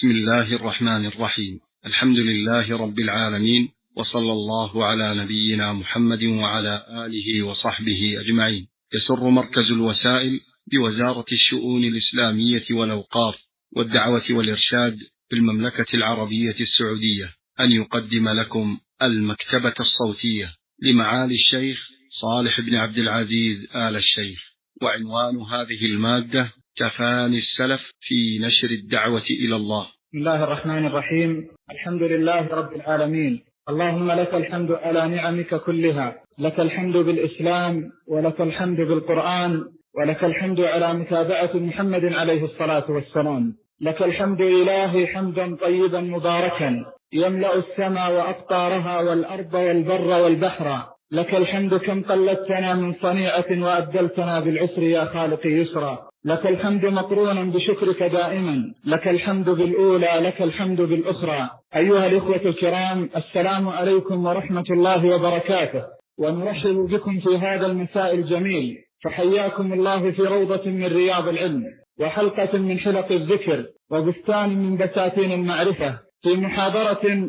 بسم الله الرحمن الرحيم. الحمد لله رب العالمين، وصلى الله على نبينا محمد وعلى آله وصحبه أجمعين. يسر مركز الوسائل بوزارة الشؤون الإسلامية والأوقاف والدعوة والإرشاد بالمملكة العربية السعودية أن يقدم لكم المكتبة الصوتية لمعالي الشيخ صالح بن عبد العزيز آل الشيخ، وعنوان هذه المادة تفاني السلف في نشر الدعوة إلى الله. بسم الله الرحمن الرحيم. الحمد لله رب العالمين، اللهم لك الحمد على نعمك كلها، لك الحمد بالإسلام، ولك الحمد بالقرآن، ولك الحمد على متابعة محمد عليه الصلاة والسلام. لك الحمد إلهي حمدا طيبا مباركا يملأ السماء وأقطارها والأرض والبر والبحر. لك الحمد كم قلدتنا من صنيعة وأبدلتنا بالعسر يا خالقي يسرا. لك الحمد مقرونا بشكرك دائما، لك الحمد بالأولى، لك الحمد بالأخرى. أيها الإخوة الكرام، السلام عليكم ورحمة الله وبركاته، ونرحب بكم في هذا المساء الجميل. فحياكم الله في روضة من رياض العلم، وحلقة من حلق الذكر، وبستان من بساتين المعرفة، في محاضرة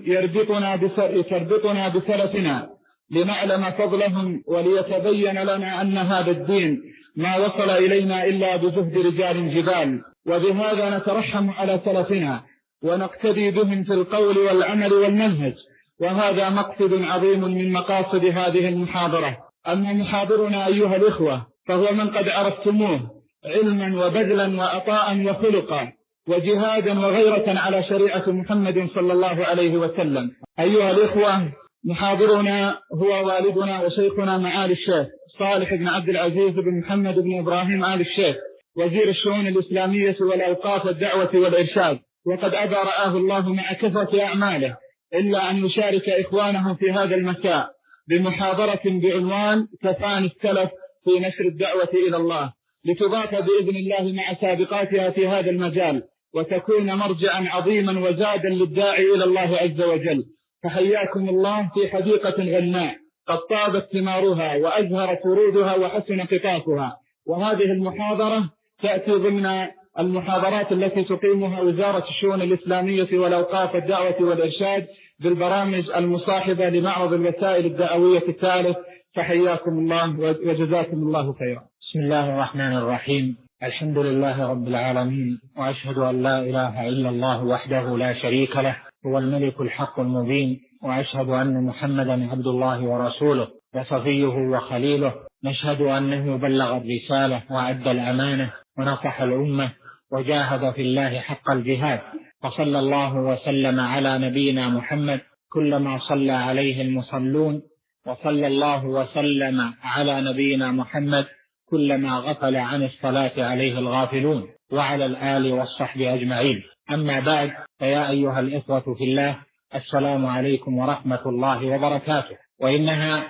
تربطنا بسلفنا لنعلم فضلهم، وليتبين لنا أن هذا الدين ما وصل إلينا إلا بجهد رجال جبال. وبهذا نترحم على سلفنا ونقتدي بهم في القول والعمل والمنهج، وهذا مقصد عظيم من مقاصد هذه المحاضرة. أما محاضرنا أيها الإخوة فهو من قد عرفتموه علما وبذلا وعطاء وخلقا وجهادا وغيرة على شريعة محمد صلى الله عليه وسلم. أيها الإخوة، محاضرنا هو والدنا وشيخنا معالي الشيخ صالح بن عبد العزيز بن محمد بن إبراهيم آل الشيخ، وزير الشؤون الإسلامية والأوقاف والدعوة والإرشاد. وقد أبى رآه الله مع كثرة أعماله إلا أن يشارك إخوانه في هذا المساء بمحاضرة بعنوان تفاني السلف في نشر الدعوة إلى الله، لتضاف بإذن الله مع سابقاتها في هذا المجال، وتكون مرجعا عظيما وزادا للداعي إلى الله عز وجل. فحياكم الله في حديقة غناء قد طابت ثمارها وأزهرت ورودها وحسن قطافها. وهذه المحاضرة تأتي ضمن المحاضرات التي تقيمها وزارة الشؤون الإسلامية والأوقاف والدعوة والإرشاد بالبرامج المصاحبة لمعرض الوسائل الدعوية الثالث. فحياكم الله وجزاكم الله خيرا. بسم الله الرحمن الرحيم. الحمد لله رب العالمين، وأشهد أن لا إله إلا الله وحده لا شريك له، هو الملك الحق المبين، وأشهد أن محمدا عبد الله ورسوله وصفيه وخليله. نشهد أنه بلغ الرسالة وأدى الأمانة ونصح الأمة وجاهد في الله حق الجهاد، وصلى الله وسلم على نبينا محمد كلما صلى عليه المصلون، وصلى الله وسلم على نبينا محمد كلما غفل عن الصلاة عليه الغافلون، وعلى الآل والصحب أجمعين. أما بعد، فيا أيها الإخوة في الله، السلام عليكم ورحمة الله وبركاته. وإنها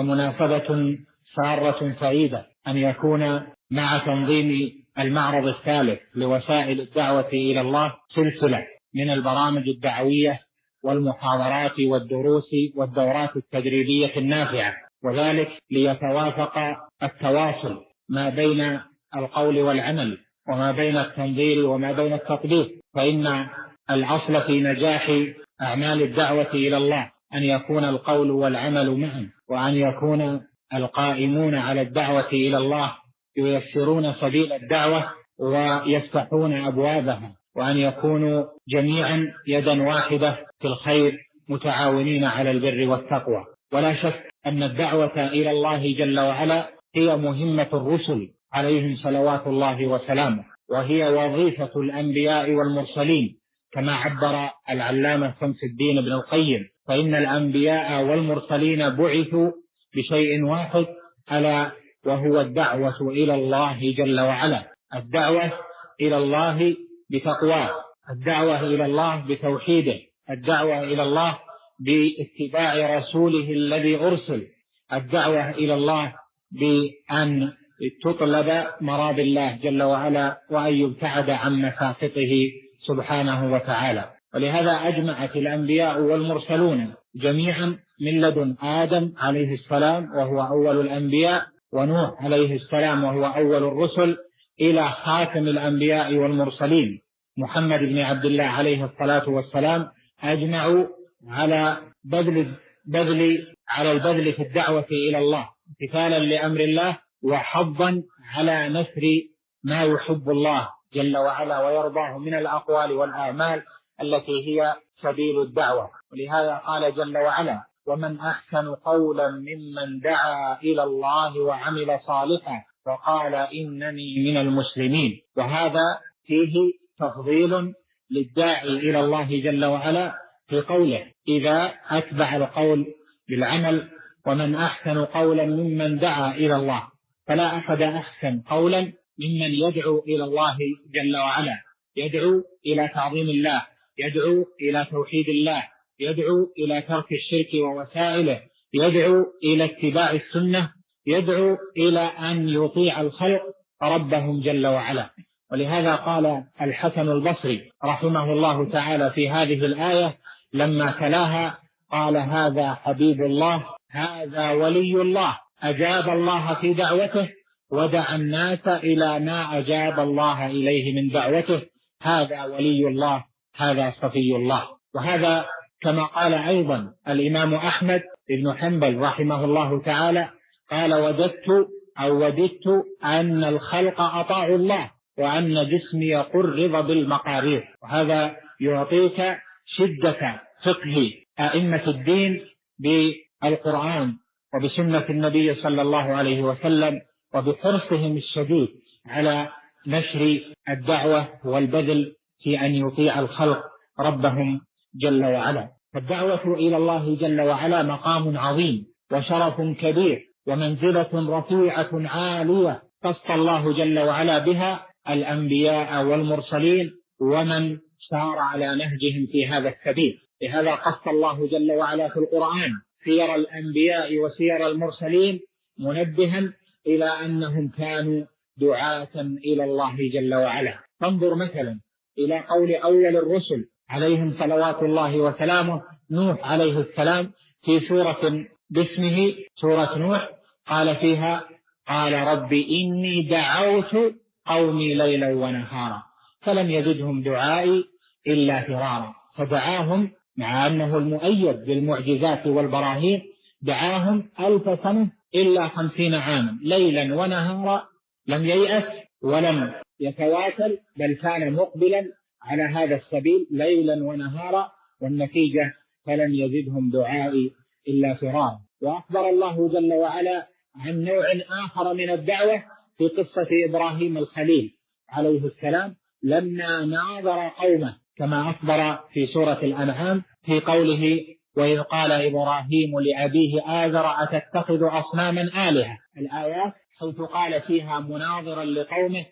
لمناسبة سارة سعيدة أن يكون مع تنظيم المعرض الثالث لوسائل الدعوة إلى الله سلسلة من البرامج الدعوية والمحاضرات والدروس والدورات التدريبية النافعة، وذلك ليتوافق التواصل ما بين القول والعمل، وما بين التنظير وما بين التطبيق. فإن الأصل في نجاح أعمال الدعوة إلى الله أن يكون القول والعمل معا، وأن يكون القائمون على الدعوة إلى الله ييسرون سبيل الدعوة ويفتحون أبوابها، وأن يكونوا جميعا يدا واحدة في الخير متعاونين على البر والتقوى. ولا شك أن الدعوة إلى الله جل وعلا هي مهمة الرسل عليهم صلوات الله وسلامه، وهي وظيفة الأنبياء والمرسلين، كما عبر العلامة شمس الدين ابن القيم: فإن الأنبياء والمرسلين بعثوا بشيء واحد، ألا وهو الدعوة إلى الله جل وعلا. الدعوة إلى الله بتقواه، الدعوة إلى الله بتوحيده، الدعوة إلى الله باتباع رسوله الذي أرسل، الدعوة إلى الله بأن تطلب مراد الله جل وعلا، وأن يبتعد عن مساخطه سبحانه وتعالى. ولهذا أجمعت الأنبياء والمرسلون جميعا من لدن آدم عليه السلام وهو أول الأنبياء، ونوح عليه السلام وهو أول الرسل، إلى خاتم الأنبياء والمرسلين محمد بن عبد الله عليه الصلاة والسلام أجمعوا على البذل في الدعوة إلى الله امتثالا لأمر الله وحظا على نشر ما يحب الله جل وعلا ويرضاه من الأقوال والأعمال التي هي سبيل الدعوة. ولهذا قال جل وعلا: ومن أحسن قولا ممن دعا إلى الله وعمل صالحا وقال إنني من المسلمين. وهذا فيه تفضيل للداعي إلى الله جل وعلا في قوله إذا أتبع القول بالعمل: ومن أحسن قولا ممن دعا إلى الله. فلا أحد أحسن قولا ممن يدعو إلى الله جل وعلا، يدعو إلى تعظيم الله، يدعو إلى توحيد الله، يدعو إلى ترك الشرك ووسائله، يدعو إلى اتباع السنة، يدعو إلى أن يطيع الخلق ربهم جل وعلا. ولهذا قال الحسن البصري رحمه الله تعالى في هذه الآية لما تلاها قال: هذا حبيب الله، هذا ولي الله، أجاب الله في دعوته ودعا الناس إلى ما أجاب الله إليه من دعوته، هذا ولي الله، هذا صفي الله. وهذا كما قال أيضا الإمام أحمد بن حنبل رحمه الله تعالى قال: وددت أن الخلق أطاعوا الله وأن جسمي قرض بالمقارير. وهذا يعطيك شدة فقه أئمة الدين بالقرآن وبسنة النبي صلى الله عليه وسلم وبحرصهم الشديد على نشر الدعوة والبذل في أن يطيع الخلق ربهم جل وعلا. فالدعوة إلى الله جل وعلا مقام عظيم وشرف كبير ومنزلة رفيعة عالية قص الله جل وعلا بها الأنبياء والمرسلين ومن سار على نهجهم في هذا السبيل. لهذا قص الله جل وعلا في القرآن سير الأنبياء وسير المرسلين منبها إلى أنهم كانوا دعاة إلى الله جل وعلا. فانظر مثلا إلى قول أول الرسل عليهم صلوات الله وسلامه نوح عليه السلام في سورة باسمه سورة نوح، قال فيها: قال رب إني دعوت قومي ليلا ونهارا فلم يزدهم دعائي إلا فرارا. فدعاهم مع أنه المؤيد بالمعجزات والبراهين، دعاهم 1000 سنة إلا 50 عاما ليلا ونهارا، لم ييأس ولم يتواصل، بل كان مقبلا على هذا السبيل ليلا ونهارا، والنتيجة فلن يزدهم دعائي إلا فرارا. وأخبر الله جل وعلا عن نوع آخر من الدعوة في قصة إبراهيم الخليل عليه السلام لما ناظر قومه، كما أخبر في سورة الأنعام في قوله: وإذ قال إبراهيم لأبيه آزر أتتخذ أصناما آلهة. الآيات حيث قال فيها مناظرا لقومه: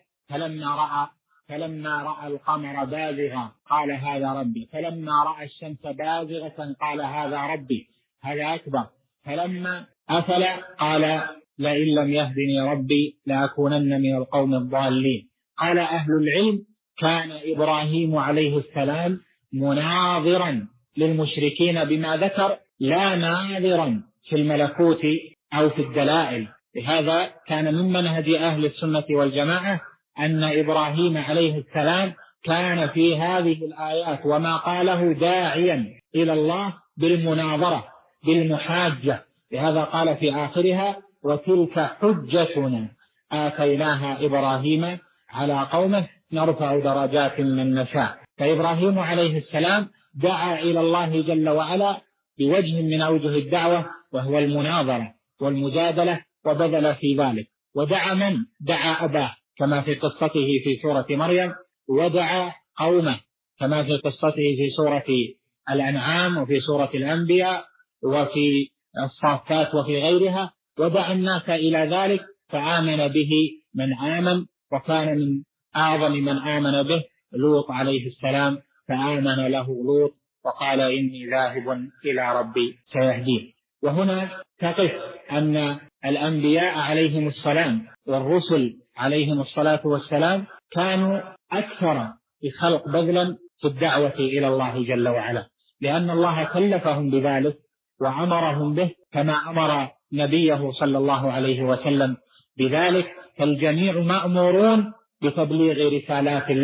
فلما رأى القمر بازغا قال هذا ربي، فلما رأى الشمس بازغة قال هذا ربي، هذا أكبر، فلما أفل قال لئن لم يهدني ربي لأكونن من القوم الضالين. قال أهل العلم: كان إبراهيم عليه السلام مناظرا للمشركين بما ذكر، لا ناظرا في الملكوت أو في الدلائل. لهذا كان من منهج أهل السنة والجماعة أن إبراهيم عليه السلام كان في هذه الآيات وما قاله داعيا إلى الله بالمناظرة بالمحاجة. لهذا قال في آخرها: وتلك حجتنا آتيناها إبراهيم على قومه نرفع درجات من نشاء. فإبراهيم عليه السلام دعا إلى الله جل وعلا بوجه من أوجه الدعوة وهو المناظرة والمجادلة، وبذل في ذلك. ودعا من؟ دعا أباه كما في قصته في سورة مريم، ودعا قومه كما في قصته في سورة الأنعام وفي سورة الأنبياء وفي الصافات وفي غيرها، ودعا الناس إلى ذلك فآمن به من آمن، وكان من أعظم من آمن به لوط عليه السلام، فآمن له لوط وقال إني ذاهب إلى ربي سيهدين. وهنا تقف أن الأنبياء عليهم السلام والرسل عليهم الصلاة والسلام كانوا أكثر بخلق بذلا في الدعوة إلى الله جل وعلا، لأن الله كلفهم بذلك وأمرهم به كما أمر نبيه صلى الله عليه وسلم بذلك. فالجميع مأمورون بتبليغ رسالات الله،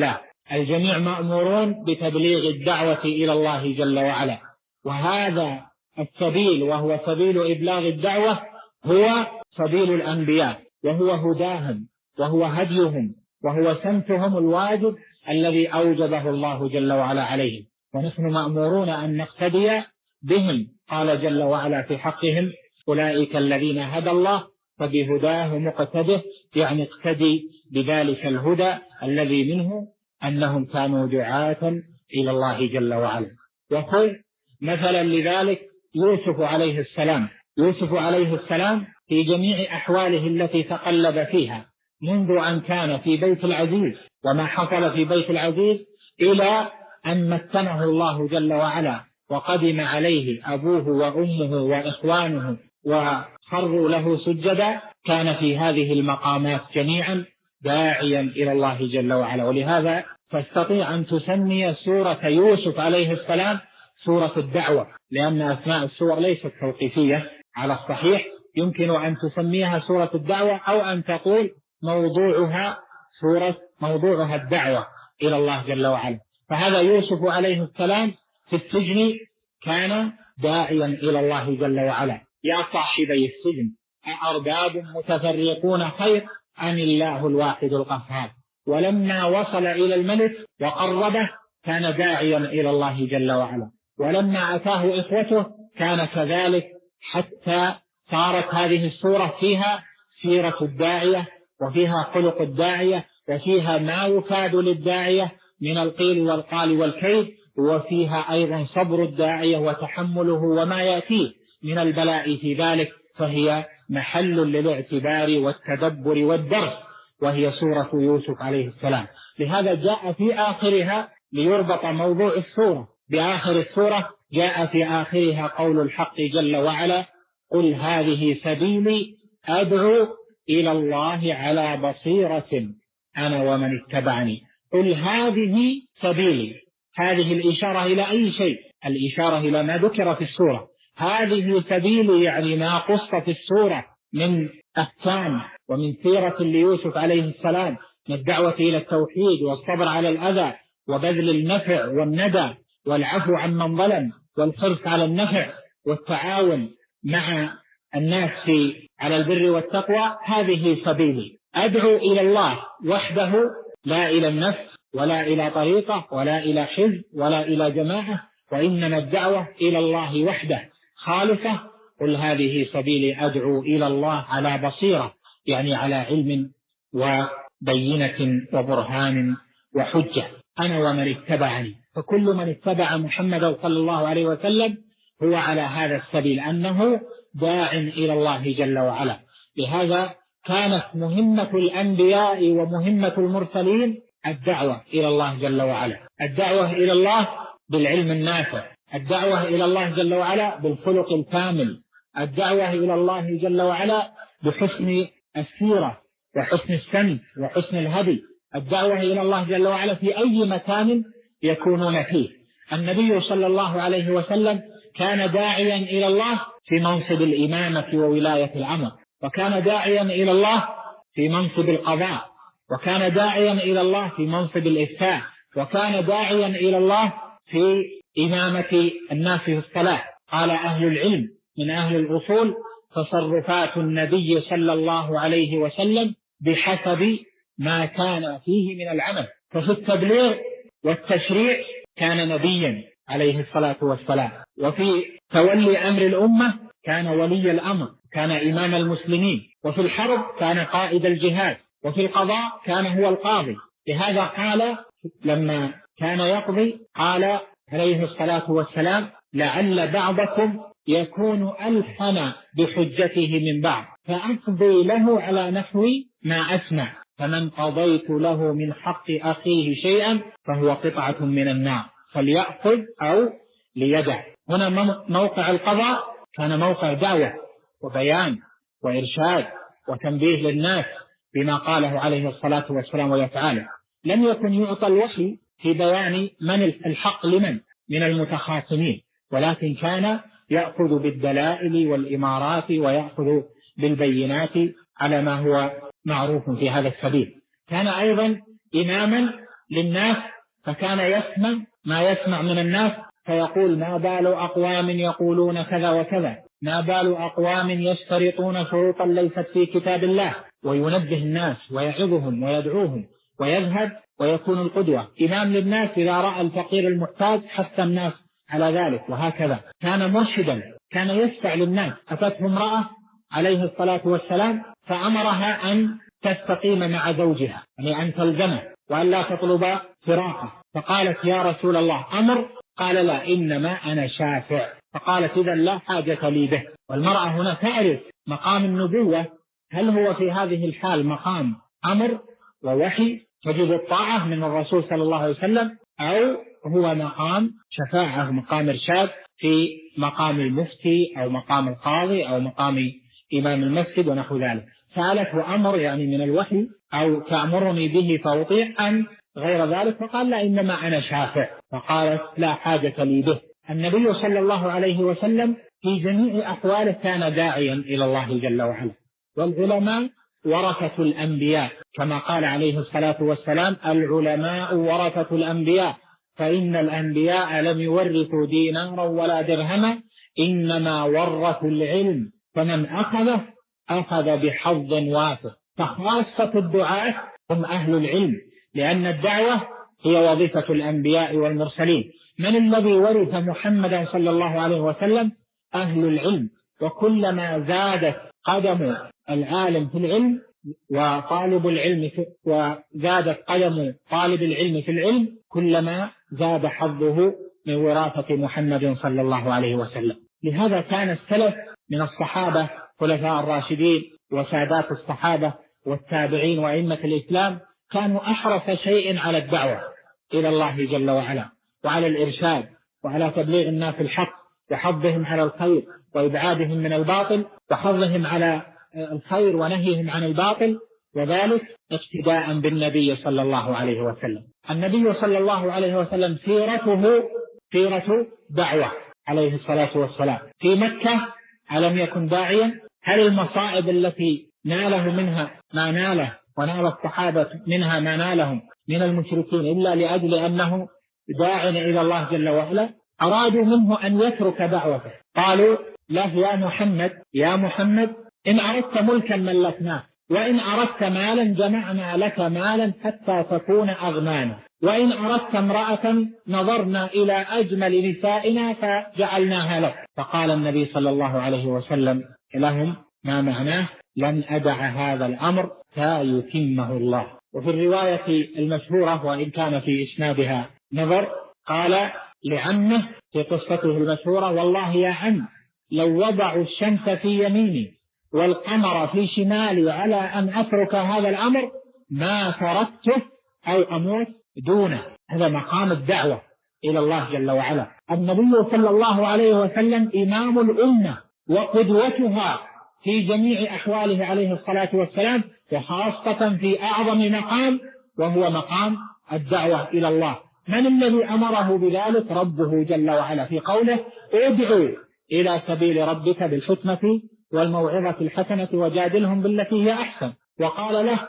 الجميع مأمورون بتبليغ الدعوة إلى الله جل وعلا، وهذا السبيل وهو سبيل إبلاغ الدعوة هو سبيل الأنبياء، وهو هداهم وهو هديهم وهو سمتهم الواجب الذي أوجبه الله جل وعلا عليهم، ونحن مأمورون أن نقتدي بهم. قال جل وعلا في حقهم: أولئك الذين هدى الله فبهداه مقتده، يعني اقتدي بذلك الهدى الذي منه أنهم كانوا دعاة إلى الله جل وعلا. وخذ مثلا لذلك يوسف عليه السلام. يوسف عليه السلام في جميع أحواله التي تقلب فيها منذ أن كان في بيت العزيز وما حصل في بيت العزيز إلى أن مكنه الله جل وعلا وقدم عليه أبوه وأمه وإخوانه وخروا له سجدا، كان في هذه المقامات جميعا داعيا إلى الله جل وعلا. ولهذا تستطيع أن تسمي سورة يوسف عليه السلام سورة الدعوة، لأن أسماء السور ليست توقيفية على الصحيح، يمكن أن تسميها سورة الدعوة أو أن تقول موضوعها الدعوة إلى الله جل وعلا. فهذا يوسف عليه السلام في السجن كان داعيا إلى الله جل وعلا. يا صاحبي السجن أأرباب متفرقون خير أم الله الواحد القهار. ولما وصل إلى الملك وقربه كان داعيا إلى الله جل وعلا، ولما أتاه إخوته كان كذلك، حتى صارت هذه السورة فيها سيرة الداعية وفيها خلق الداعية وفيها ما يفاد للداعية من القيل والقال والكيد، وفيها أيضا صبر الداعية وتحمله وما يأتيه من البلاء في ذلك، فهي محل للاعتبار والتدبر والدرس، وهي سورة يوسف عليه السلام. لهذا جاء في آخرها ليربط موضوع السورة بآخر السورة، جاء في آخرها قول الحق جل وعلا: قل هذه سبيلي أدعو إلى الله على بصيرة أنا ومن اتبعني. قل هذه سبيلي، هذه الإشارة إلى أي شيء؟ الإشارة إلى ما ذكر في السورة. هذه سبيلي يعني ما قص في السورة من أحكام ومن سيرة ليوسف عليه السلام، من الدعوة إلى التوحيد والصبر على الأذى وبذل النفع والندى والعفو عن من ظلم والحرص على النفع والتعاون مع الناس على البر والتقوى. هذه سبيلي أدعو إلى الله وحده، لا إلى النفس ولا إلى طريقة ولا إلى حزب ولا إلى جماعة، وإنما الدعوة إلى الله وحده خالصة. قل هذه سبيلي أدعو إلى الله على بصيرة، يعني على علم وبينة وبرهان وحجة، أنا ومن اتبعني. فكل من اتبع محمد صلى الله عليه وسلم هو على هذا السبيل، أنه داع إلى الله جل وعلا. لهذا كانت مهمة الأنبياء ومهمة المرسلين الدعوة إلى الله جل وعلا، الدعوة إلى الله بالعلم النافع، الدعوة إلى الله جل وعلا بالخلق الكامل، الدعوة إلى الله جل وعلا بحسن السيرة وحسن السمت وحسن الهدي، الدعوة إلى الله جل وعلا في أي مكان يكونون فيه. النبي صلى الله عليه وسلم كان داعيا إلى الله في منصب الإمامة وولاية الأمر، وكان داعيا إلى الله في منصب القضاء، وكان داعيا إلى الله في منصب الإفتاء، وكان داعيا إلى الله في إمامة الناس في الصلاة. قال أهل العلم من أهل الأصول: تصرفات النبي صلى الله عليه وسلم بحسب ما كان فيه من العمل. ففي التبليغ والتشريع كان نبيا عليه الصلاة والسلام، وفي تولي أمر الأمة كان ولي الأمر، كان إمام المسلمين، وفي الحرب كان قائد الجهاد، وفي القضاء كان هو القاضي. لهذا قال لما كان يقضي قال عليه الصلاة والسلام: لعل بعضكم يكون ألحن بحجته من بعض، فأقضي له على نحو ما أسمع، فمن قضيت له من حق أخيه شيئا فهو قطعة من النار فليأخذ أو ليدع. هنا موقع القضاء كان موقع دعوة وبيان وإرشاد وتنبيه للناس بما قاله عليه الصلاة والسلام ويفعله. لم يكن يعطى الوحي في بيان من الحق لمن من المتخاصمين، ولكن كان يأخذ بالدلائل والإمارات ويأخذ بالبينات على ما هو معروف في هذا السبيل. كان أيضا إماما للناس فكان يسمع ما يسمع من الناس فيقول ما بال أقوام يقولون كذا وكذا، ما بال أقوام يشترطون شروطا ليست في كتاب الله، وينبه الناس ويعظهم ويدعوهم ويذهب ويكون القدوة إمام للناس. إذا رأى الفقير المحتاج حث الناس على ذلك، وهكذا كان مرشدا، كان يشفع للناس. أتته امرأة عليه الصلاة والسلام فأمرها أن تستقيم مع زوجها، يعني أن تلزمه وأن لا تطلب فراقه، فقالت يا رسول الله أمر، قال لا إنما أنا شافع، فقالت إذا لا حاجة لي به. والمرأة هنا تعرف مقام النبوة، هل هو في هذه الحال مقام أمر ووحي تجب الطاعة من الرسول صلى الله عليه وسلم، أو هو مقام شفاعة مقام إرشاد في مقام المفتي أو مقام القاضي أو مقام إمام المسجد ونحو ذلك. سألته أمر يعني من الوحي أو تأمرني به فأطيع أم غير ذلك، فقال لا إنما أنا شافع، فقالت لا حاجة لي به. النبي صلى الله عليه وسلم في جميع أحواله كان داعيا إلى الله جل وعلا. والعلماء ورثة الأنبياء كما قال عليه الصلاة والسلام العلماء ورثة الأنبياء، فإن الأنبياء لم يورثوا دينارا ولا درهما إنما ورثوا العلم، فمن أخذه أخذ بحظ وافر. فخاصة الدعاة هم أهل العلم، لأن الدعوة هي وظيفة الأنبياء والمرسلين. من الذي ورث محمدا صلى الله عليه وسلم؟ أهل العلم. وكلما زادت قدم العالم في العلم وطالب العلم وزادت قدم طالب العلم في العلم كلما زاد حظه من وراثة محمد صلى الله عليه وسلم. لهذا كان السلف من الصحابة خلفاء الراشدين وسادات الصحابة والتابعين وأئمة الإسلام كانوا أحرص شيء على الدعوة إلى الله جل وعلا، وعلى الإرشاد، وعلى تبليغ الناس الحق، وحظهم على الخير وإبعادهم من الباطل، وحظهم على الخير ونهيهم عن الباطل، وذلك اقتداء بالنبي صلى الله عليه وسلم. النبي صلى الله عليه وسلم سيرته سيرة دعوة عليه الصلاة والسلام. في مكة ألم يكن داعيا؟ هل المصائب التي ناله منها ما ناله ونال الصحابة منها ما نالهم من المشركين إلا لأجل أنه داع إلى الله جل وعلا؟ أرادوا منه أن يترك دعوته، قالوا له يا محمد إن أردت ملكا ملكناه، وإن أردت مالا جمعنا لك مالا حتى تكون أغنانا، وإن أردت امرأة نظرنا إلى أجمل نسائنا فجعلناها لك. فقال النبي صلى الله عليه وسلم لهم ما معناه لن أدع هذا الأمر فيتمه الله. وفي الرواية المشهورة وإن كان في إسنادها نظر قال لعمه في قصته المشهورة والله يا عم لو وضعوا الشمس في يميني والقمر في شمالي على أن أترك هذا الأمر ما تركته أو أموت دونه. هذا مقام الدعوة إلى الله جل وعلا. النبي صلى الله عليه وسلم إمام الأمة وقدوتها في جميع أحواله عليه الصلاة والسلام، وخاصة في أعظم مقام وهو مقام الدعوة إلى الله. من الذي أمره بذلك؟ ربه جل وعلا في قوله ادعوا إلى سبيل ربك بالحكمة والموعظة الحسنة وجادلهم بالتي هي أحسن. وقال له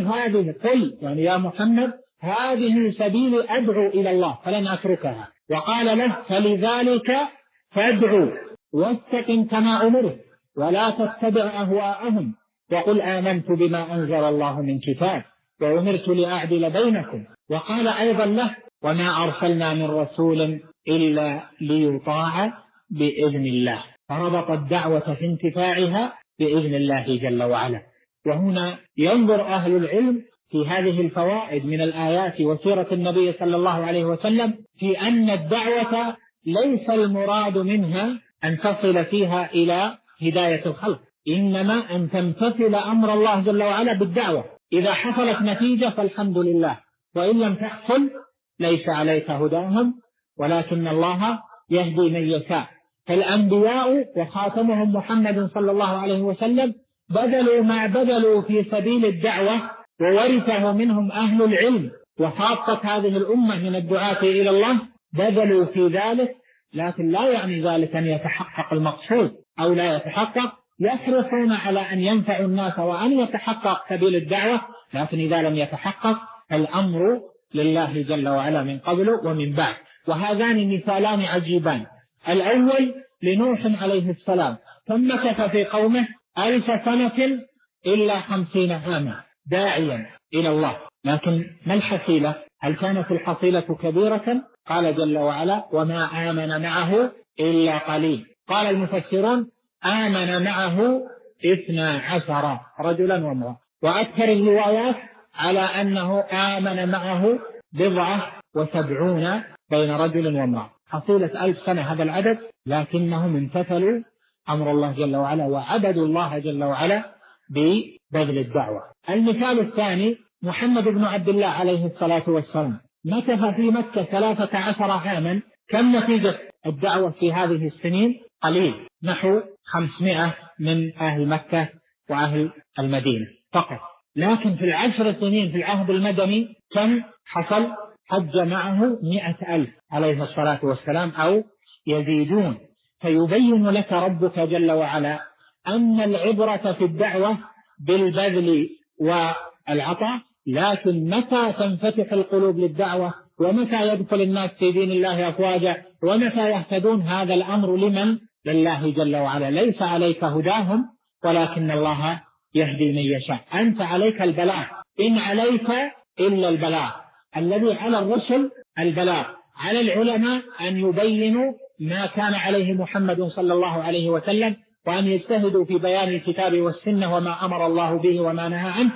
قل يعني يا محمد هذه سبيل أدعو إلى الله فلن أتركها. وقال له فلذلك فادعوا واستقم كما أمرت ولا تتبع أهواءهم وقل آمنت بما أنزل الله من كتاب وأمرت لأعدل بينكم. وقال أيضا له وما أرسلنا من رسول إلا ليطاع بإذن الله. فربط الدعوة في انتفاعها بإذن الله جل وعلا. وهنا ينظر أهل العلم في هذه الفوائد من الآيات وسيرة النبي صلى الله عليه وسلم في أن الدعوة ليس المراد منها أن تصل فيها إلى هداية الخلق، إنما أن تمتثل أمر الله جل وعلا بالدعوة. إذا حصلت نتيجة فالحمد لله، وإن لم تحصل ليس عليك هداهم ولكن الله يهدي من يشاء. فالأنبياء وخاتمهم محمد صلى الله عليه وسلم بذلوا ما بذلوا في سبيل الدعوة وورثه منهم أهل العلم، وخاصة هذه الأمة من الدعاة إلى الله بذلوا في ذلك، لكن لا يعني ذلك أن يتحقق المقصود أو لا يتحقق. يحرصون على أن ينفعوا الناس وأن يتحقق سبيل الدعوة، لكن إذا لم يتحقق الأمر لله جل وعلا من قبل ومن بعد. وهذان مثالان عجيبان. الأول لنوح عليه السلام، ثم مكث في قومه 1000 سنة إلا 50 عاما داعيا إلى الله. لكن ما الحصيلة؟ هل كانت الحصيلة كبيرة؟ قال جل وعلا: وما آمن معه إلا قليل. قال المفسرون: آمن معه 12 رجلا وامرأة. وأكثر الروايات على أنه آمن معه 79 بين رجل وامرأة. حصيلة 1000 سنة هذا العدد، لكنهم امتثلوا أمر الله جل وعلا وعبدوا الله جل وعلا ببذل الدعوة. المثال الثاني محمد بن عبد الله عليه الصلاة والسلام، مكث في مكة 13 عاما. كم نتيجة الدعوة في هذه السنين؟ قليل، نحو 500 من أهل مكة وأهل المدينة فقط. لكن في 10 سنين في العهد المدني كم حصل؟ حج معه 100,000 عليه الصلاة والسلام أو يزيدون. فيبين لك ربك جل وعلا أن العبرة في الدعوة بالبذل والعطاء، لكن متى تنفتح القلوب للدعوة ومتى يدخل الناس في دين الله أفواجا ومتى يهتدون، هذا الأمر لمن؟ لله جل وعلا. ليس عليك هداهم ولكن الله يهدي من يشاء. أنت عليك البلاغ، إن عليك إلا البلاغ. الذي على الرسل البلاغ، على العلماء أن يبينوا ما كان عليه محمد صلى الله عليه وسلم، وأن يجتهدوا في بيان الكتاب والسنة وما أمر الله به وما نهى عنه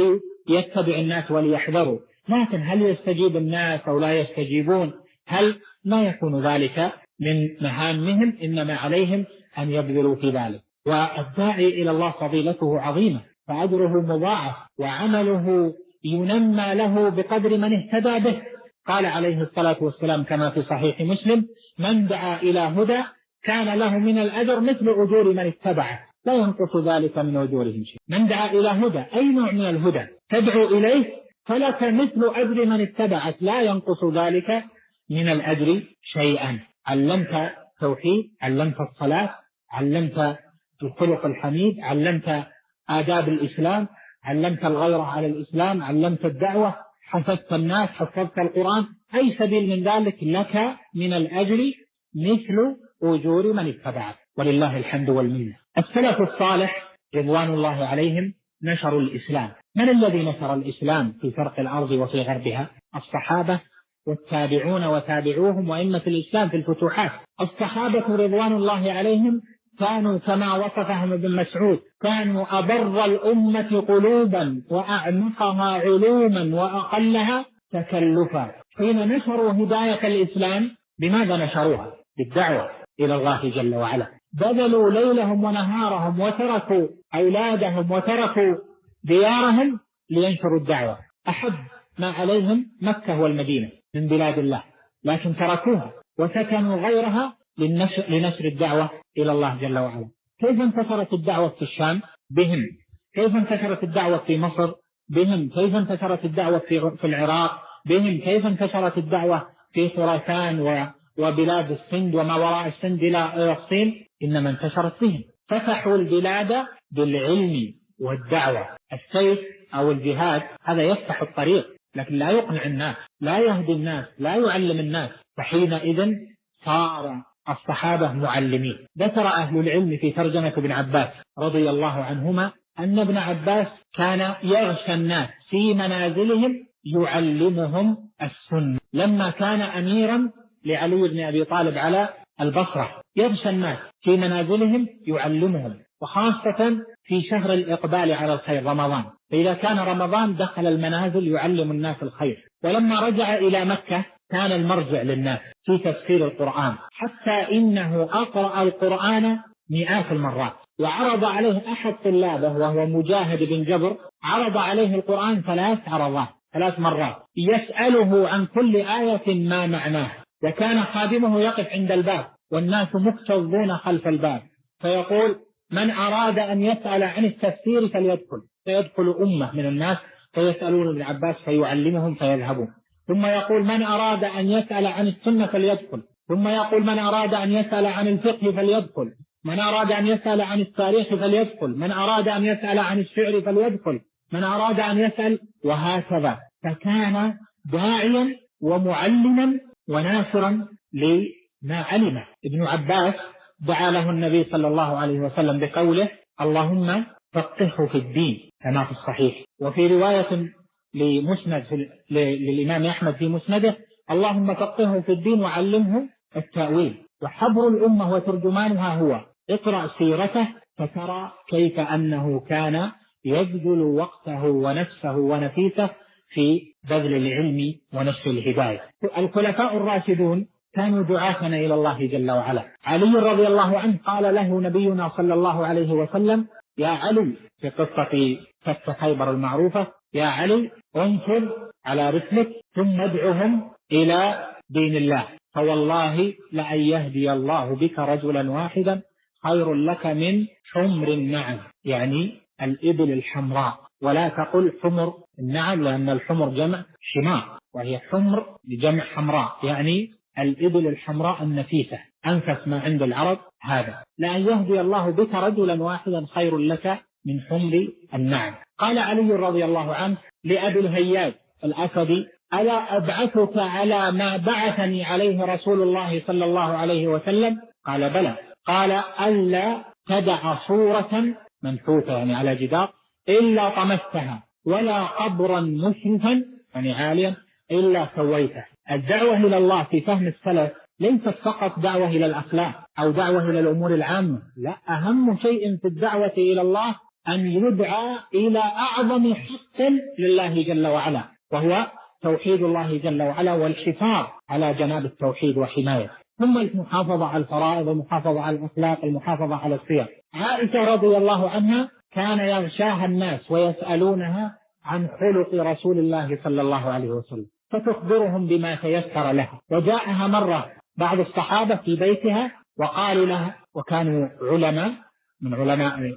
ليتبع الناس وليحذروا. لكن هل يستجيب الناس أو لا يستجيبون؟ هل ما يكون ذلك من مهامهم، إنما عليهم أن يبذلوا في ذلك. والداعي إلى الله فضيلته عظيمة، فأجره مضاعف وعمله ينمى له بقدر من اهتدى به. قال عليه الصلاة والسلام كما في صحيح مسلم: من دعا إلى هدى كان له من الأجر مثل أجور من اتبعه لا ينقص ذلك من أجورهم شيء. من دعا إلى هدى، أي نوع من الهدى تدعو إليه، فلك مثل أجر من اتبعك لا ينقص ذلك من الأجر شيئا. علمت توحيد، علمت الصلاة، علمت الخلق الحميد، علمت آداب الإسلام، علمت الغيرة على الإسلام، علمت الدعوة، حفظت الناس، حفظت القرآن، أي سبيل من ذلك لك من الأجر مثل أجور من اتبعك، ولله الحمد والمنة. السلف الصالح رضوان الله عليهم نشروا الإسلام. من الذي نشر الإسلام في شرق الأرض وفي غربها؟ الصحابة والتابعون وتابعوهم وأئمة الإسلام في الفتوحات. الصحابة رضوان الله عليهم كانوا كما وصفهم ابن مسعود: كانوا أبر الأمة قلوبا وأعمقها علوما وأقلها تكلفا. حين نشروا هداية الإسلام بماذا نشروها؟ بالدعوة إلى الله جل وعلا. بذلوا ليلهم ونهارهم وتركوا أولادهم وتركوا ديارهم لينشروا الدعوة. أحب ما عليهم مكة والمدينة من بلاد الله، لكن تركوها وسكنوا غيرها لنشر الدعوة إلى الله جل وعلا. كيف انتشرت الدعوة في الشام؟ بهم. كيف انتشرت الدعوة في مصر؟ بهم. كيف انتشرت الدعوة في العراق؟ بهم. كيف انتشرت الدعوة في خراسان وبلاد السند وما وراء السند إلى الصين؟ إنما انتشرت بهم. فتحوا البلاد بالعلم والدعوة. السيف أو الجهاد هذا يفتح الطريق، لكن لا يقنع الناس، لا يهدي الناس، لا يعلم الناس. فحينئذ صار الصحابة معلمين. ذكر أهل العلم في ترجمة ابن عباس رضي الله عنهما أن ابن عباس كان يغشى الناس في منازلهم يعلمهم السنة. لما كان أميرا لعلي بن أبي طالب على البصرة يغشى الناس في منازلهم يعلمهم، وخاصة في شهر الإقبال على الخير رمضان. فإذا كان رمضان دخل المنازل يعلم الناس الخير. ولما رجع إلى مكة كان المرجع للناس في تفسير القرآن، حتى إنه أقرأ القرآن مئات المرات. وعرض عليه أحد طلابه وهو مجاهد بن جبر، عرض عليه القرآن 3 مرات يسأله عن كل آية ما معناه. وكان خادمه يقف عند الباب والناس مكتظون خلف الباب، فيقول: من أراد أن يسأل عن التفسير فليدخل. فيدخل أمة من الناس فيسألون ابن عباس فيعلمهم فيذهبون. ثم يقول: من أراد أن يسأل عن السنة فليدخل. ثم يقول: من أراد أن يسأل عن الفقه فليدخل. من أراد أن يسأل عن التاريخ فليدخل. من أراد أن يسأل عن الشعر فليدخل. من أراد أن يسأل، وهكذا. فكان داعيا ومعلما وناصرا لما علمه. ابن عباس دعا له النبي صلى الله عليه وسلم بقوله اللهم فقهه في الدين كما في الصحيح. وفي رواية للإمام أحمد في مسنده اللهم فقهه في الدين وعلمه التأويل. وحبر الأمة وترجمانها هو اقرأ سيرته فترى كيف أنه كان يبذل وقته ونفسه ونفيسه في بذل العلم ونشر الهداية. الخلفاء الراشدون كانوا دعاتنا إلى الله جل وعلا. علي رضي الله عنه قال له نبينا صلى الله عليه وسلم يا علي في قصة فتح خيبر المعروفة يا علي انصر على رسلك ثم ادعهم إلى دين الله فوالله لأن يهدي الله بك رجلا واحدا خير لك من حمر النعم، يعني الإبل الحمراء، ولا تقل حمر النعم لأن الحمر جمع شمار وهي حمر بجمع حمراء، يعني الإبل الحمراء النفيسة أنفس ما عند العرب هذا. لأن يهدي الله بك رجلا واحدا خير لك من حمر النعم. قال علي رضي الله عنه لأبي الهياج الأسدي ألا أبعثك على ما بعثني عليه رسول الله صلى الله عليه وسلم؟ قال بلى. قال ألا تدع صورة منحوتة يعني على جدار إلا طمستها ولا قبرا مشرفا يعني عاليا إلا سويته. الدعوة إلى الله في فهم السلف ليست فقط دعوة إلى الأخلاق أو دعوة إلى الأمور العامة، لا، أهم شيء في الدعوة إلى الله أن يدعى إلى أعظم حق لله جل وعلا وهو توحيد الله جل وعلا والحفاظ على جناب التوحيد وحمايته، ثم المحافظة على الفرائض والمحافظة على الأخلاق والمحافظة على السير. عائشة رضي الله عنها كان يغشاها الناس ويسألونها عن خلق رسول الله صلى الله عليه وسلم فتخبرهم بما تيسر لها. وجاءها مرة بعض الصحابة في بيتها وقالوا لها، وكانوا علماء من علماء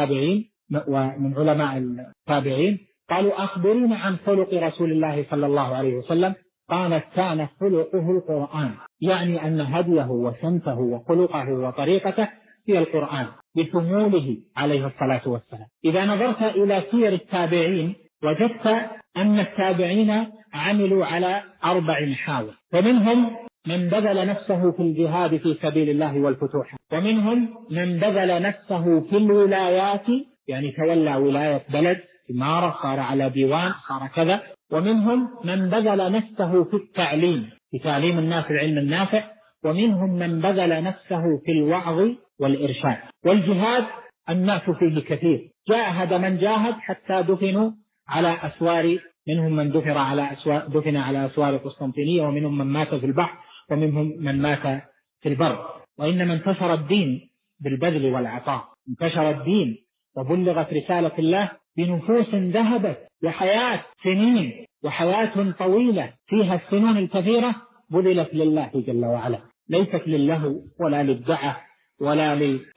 التابعين قالوا أخبرنا عن خلق رسول الله صلى الله عليه وسلم. قالت كان خلقه القرآن، يعني أن هديه وسمته وخلقه وطريقته هي القرآن بشموله عليه الصلاة والسلام. إذا نظرت إلى سير التابعين وجدت أن التابعين عملوا على 4 محاور، ومنهم من بذل نفسه في الجهاد في سبيل الله والفتوح، ومنهم من بذل نفسه في الولايات يعني تولى ولاية بلد إمارة صار على ديوان صار كذا، ومنهم من بذل نفسه في التعليم في تعليم الناس العلم النافع، ومنهم من بذل نفسه في الوعظ والإرشاد. والجهاد الناس فيه كثير، جاهد من جاهد حتى دفنوا على أسوار، منهم من دفن على أسوار قسطنطينية، ومنهم من مات في البحر، ومنهم من مات في البر. وإنما انتشر الدين بالبذل والعطاء، انتشر الدين وبلغت رسالة الله بنفوس ذهبت وحياة سنين وحياة طويلة فيها السنون الكثيرة بذلت لله جل وعلا، ليست لله ولا للدعة ولا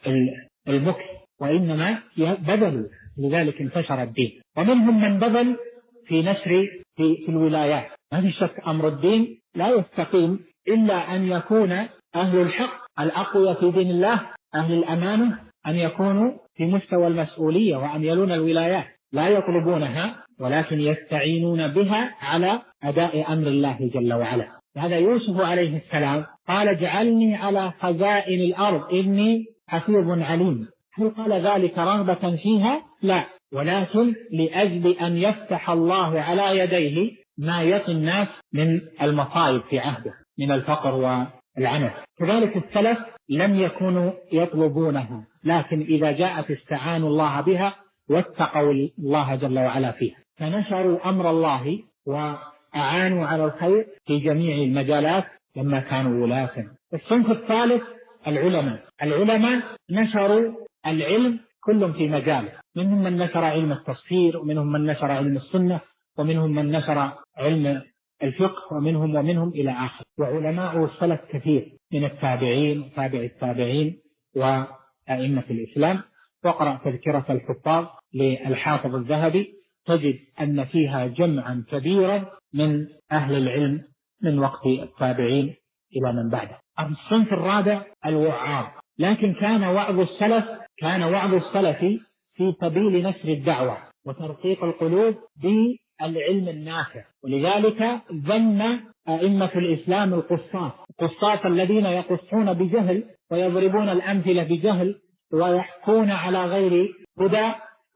للمكر، وإنما بذلوا، لذلك انتشر الدين. ومنهم من بذل في نشر في الولايات. ما في شك أمر الدين لا يستقيم إلا أن يكون أهل الحق الأقوياء في دين الله أهل الأمانة أن يكونوا في مستوى المسؤولية وأن يلون الولايات، لا يطلبونها ولكن يستعينون بها على أداء أمر الله جل وعلا. هذا يوسف عليه السلام قال اجعلني على خزائن الأرض إني حفيظ عليم. هل قال ذلك رغبة فيها؟ لا، ولكن لأجل أن يفتح الله على يديه ما يقي الناس من المصائب في عهده من الفقر والعنف. كذلك السلف لم يكونوا يطلبونها، لكن إذا جاءت استعانوا الله بها واتقوا الله جل وعلا فيها، فنشروا أمر الله وأعانوا على الخير في جميع المجالات لما كانوا ولاة. الصنف الثالث العلماء نشروا العلم كلهم في مجاله، منهم من نشر علم التفسير، ومنهم من نشر علم السنة، ومنهم من نشر علم الفقه، ومنهم إلى آخر. وعلماء السلف كثير من التابعين وتابع التابعين وأئمة الإسلام. واقرأ تذكرة الحفاظ للحافظ الذهبي تجد أن فيها جمعا كبيرا من أهل العلم من وقت التابعين إلى من بعده. الصنف الرابع الوعاظ، لكن كان وعظ السلف في سبيل نشر الدعوة وترقيق القلوب العلم النافع. ولذلك ظن أئمة الإسلام القصاص الذين يقصون بجهل ويضربون الأمثلة بجهل ويحكون على غير هدى،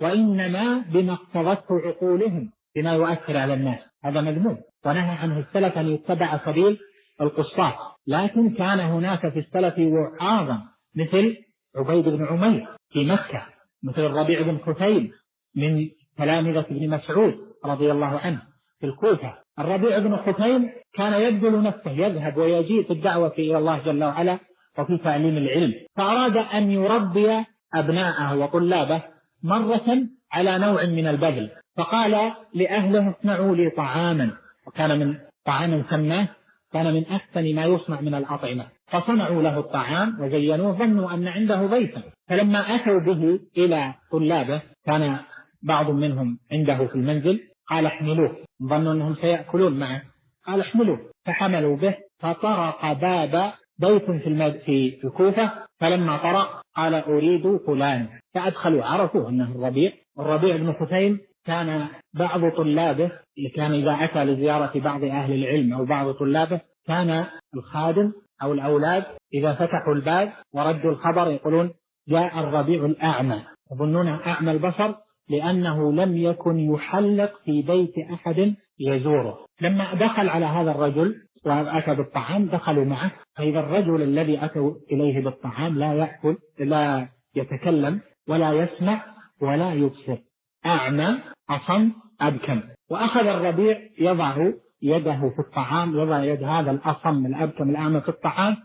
وإنما بما اقتضته عقولهم بما يؤثر على الناس. هذا مذموم، ونهى عنه السلف أن يتبع سبيل القصاص. لكن كان هناك في السلف وعاظا مثل عبيد بن عمير في مكة، مثل الربيع بن خثيم من تلامذة ابن مسعود رضي الله عنه في الكوفة. الربيع بن خثيم كان يبذل نفسه، يذهب ويجيء في الدعوة إلى الله جل وعلا وفي تعليم العلم، فأراد أن يربي أبناءه وطلابه مرة على نوع من البذل، فقال لأهله اصنعوا لي طعاما، وكان من طعام سماه كان من أحسن ما يصنع من الأطعمة، فصنعوا له الطعام وزينوه، ظنوا أن عنده ضيفا، فلما أتوا به إلى طلابه كان بعض منهم عنده في المنزل، قال احملوه، ظنوا أنهم سيأكلون معه، قال احملوه، فحملوا به، فطرق باب بيت في الكوفة، فلما طرق قال أريد فلان، فأدخلوا، عرفوا أنه الربيع بن خثيم. كان بعض طلابه اللي كان إذا أتى لزيارة بعض أهل العلم أو بعض طلابه، كان الخادم أو الأولاد إذا فتحوا الباب وردوا الخبر يقولون جاء الربيع الأعمى، يظنون أعمى البصر لأنه لم يكن يحلق في بيت أحد يزوره. لما دخل على هذا الرجل وأتى بالطعام دخلوا معه، فإذا الرجل الذي أتوا إليه بالطعام لا يأكل، لا يتكلم ولا يسمع ولا يبصر، أعمى أصم أبكم. وأخذ الربيع يضع يده في الطعام، يضع يد هذا الأصم الأبكم الأعمى في الطعام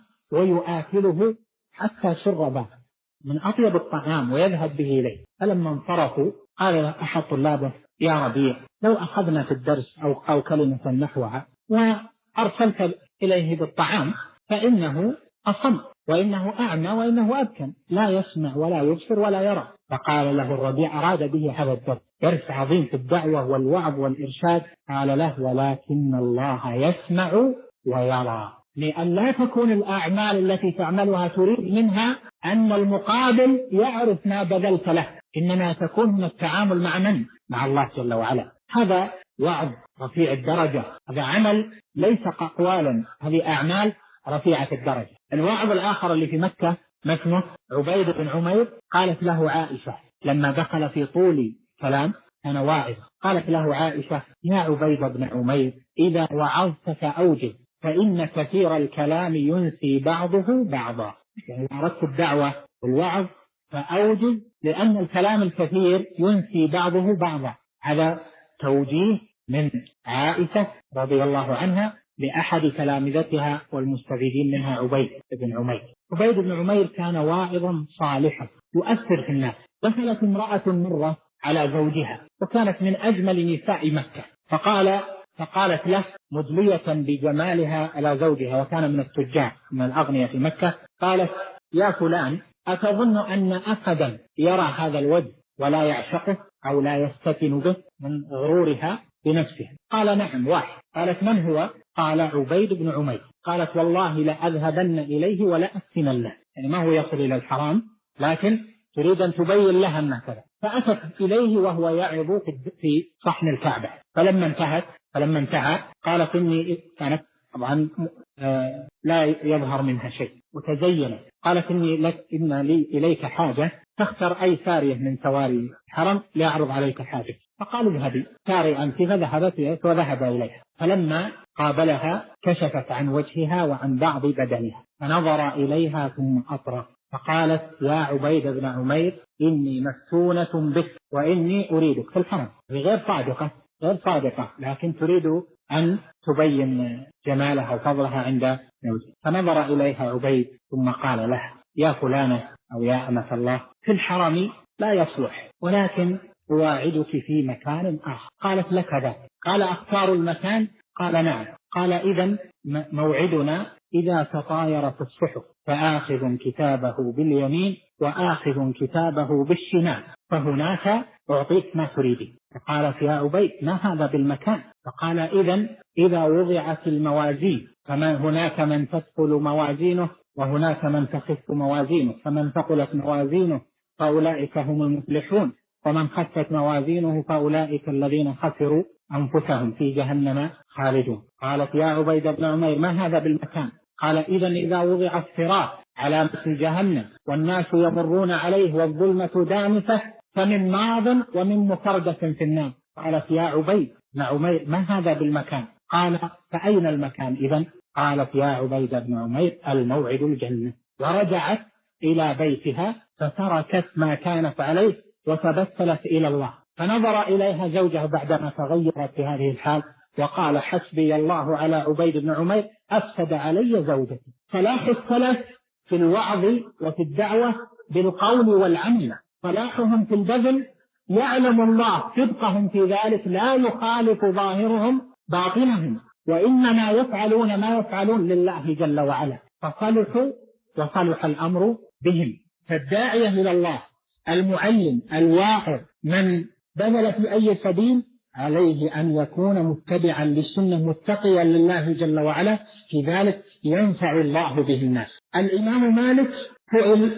ويؤكله حتى شرب من أطيب الطعام ويذهب به إليه. فلما انصرفوا قال أحد طلابه يا ربيع لو أخذنا في الدرس أو كلمة نحوها وأرسلت إليه بالطعام، فإنه أصم وإنه أعمى وإنه أبكم لا يسمع ولا يبصر ولا يرى. فقال له الربيع أراد به هذا الدرس، درس عظيم في الدعوة والوعظ والإرشاد، قال له ولكن الله يسمع ويرى، لأن لا تكون الأعمال التي تعملها تريد منها أن المقابل يعرف ما بذلت له، إنما تكون من التعامل مع من؟ مع الله جل وعلا. هذا وعظ رفيع الدرجة، هذا عمل ليس قوالا، هذه أعمال رفيعة الدرجة. الوعظ الآخر اللي في مكة مثله عبيد بن عمير، قالت له عائشة لما دخل في طول كلام أنا واعظ، قالت له عائشة يا عبيد بن عمير إذا وعظت فأوجز، فإن كثير الكلام ينسي بعضه بعضا. يعني أردت الدعوة والوعظ فأوجز، لأن الكلام الكثير ينسي بعضه بعضا. هذا توجيه من عائشة رضي الله عنها لأحد تلامذتها والمستفيدين منها عبيد بن عمير. عبيد بن عمير كان واعظا صالحا يؤثر في الناس. دخلت امرأة مرة على زوجها وكانت من أجمل نساء مكة، فقالت له مدلية بجمالها على زوجها، وكان من التجار من الأغنياء في مكة، قالت يا فلان أتظن أن أحدا يرى هذا الوجه ولا يعشقه أو لا يستكن به من غرورها بنفسه؟ قال نعم واحد. قالت من هو؟ قال عبيد بن عمير. قالت والله لأذهبن إليه ولا أفتن له، يعني ما هو يصل إلى الحرام لكن تريد أن تبين لها أنه كذا. فأتت إليه وهو يعظ في صحن الكعبة، فلما انتهى قالت إني كانت طبعا لا يظهر منها شيء وتزينت، قالت إن لي إليك حاجة، تختر أي سارية من سواري الحرم لأعرض عليك حاجة. فقال اذهبي ساري أنت، فذهبت وذهب إليها، فلما قابلها كشفت عن وجهها وعن بعض بدنها، فنظر إليها ثم أطرق، فقالت يا عبيد بن عمير إني مفتونة بك وإني أريدك في الحرم. غير صادقة لكن تريد أن تبين جمالها وفضلها عند زوجها. فنظر إليها عبيد ثم قال لها يا فلانة أو يا أمة الله في الحرم لا يصلح، ولكن أواعدك في مكان آخر. قالت لك ذا. قال أختار المكان؟ قال نعم. قال إذن موعدنا إذا تطايرت الصحف، فآخذ كتابه باليمين وآخذ كتابه بالشمال، فهناك أعطيك ما تريدين. فقالت يا عبيد ما هذا بالمكان؟ فقال إذن إذا وضعت الموازين هناك من تثقل موازينه وهناك من تخف موازينه، فمن ثقلت موازينه فأولئك هم المفلحون، ومن خفت موازينه فأولئك الذين خسروا أنفسهم في جهنم خالدون. قالت يا عبيد بن عمير ما هذا بالمكان؟ قال إذا وضع الصراط على مثل جهنم والناس يمرون عليه والظلمة دامسة فمن ماض ومن مفردة في النار. قالت يا عبيد بن عمير ما هذا بالمكان؟ قال فأين المكان إذن؟ قالت يا عبيد بن عمير الموعد الجنة. ورجعت إلى بيتها فتركت ما كانت عليه وتبتلت إلى الله. فنظر إليها زوجها بعدما تغيرت في هذه الحال وقال حسبي الله على عبيد بن عمير أفسد علي زوجتي. صلاح السلف في الوعظ وفي الدعوة بالقول والعمل، صلاحهم في البذل، يعلم الله صدقهم في ذلك، لا يخالف ظاهرهم باطنهم، وإنما يفعلون ما يفعلون لله جل وعلا، فصلحوا وصلح الأمر بهم. فالداعية إلى الله، المعلم، الواعظ، من بذل في أي سبيل عليه أن يكون متبعا للسنة متقيا لله جل وعلا، في ذلك ينفع الله به الناس. الإمام مالك فعل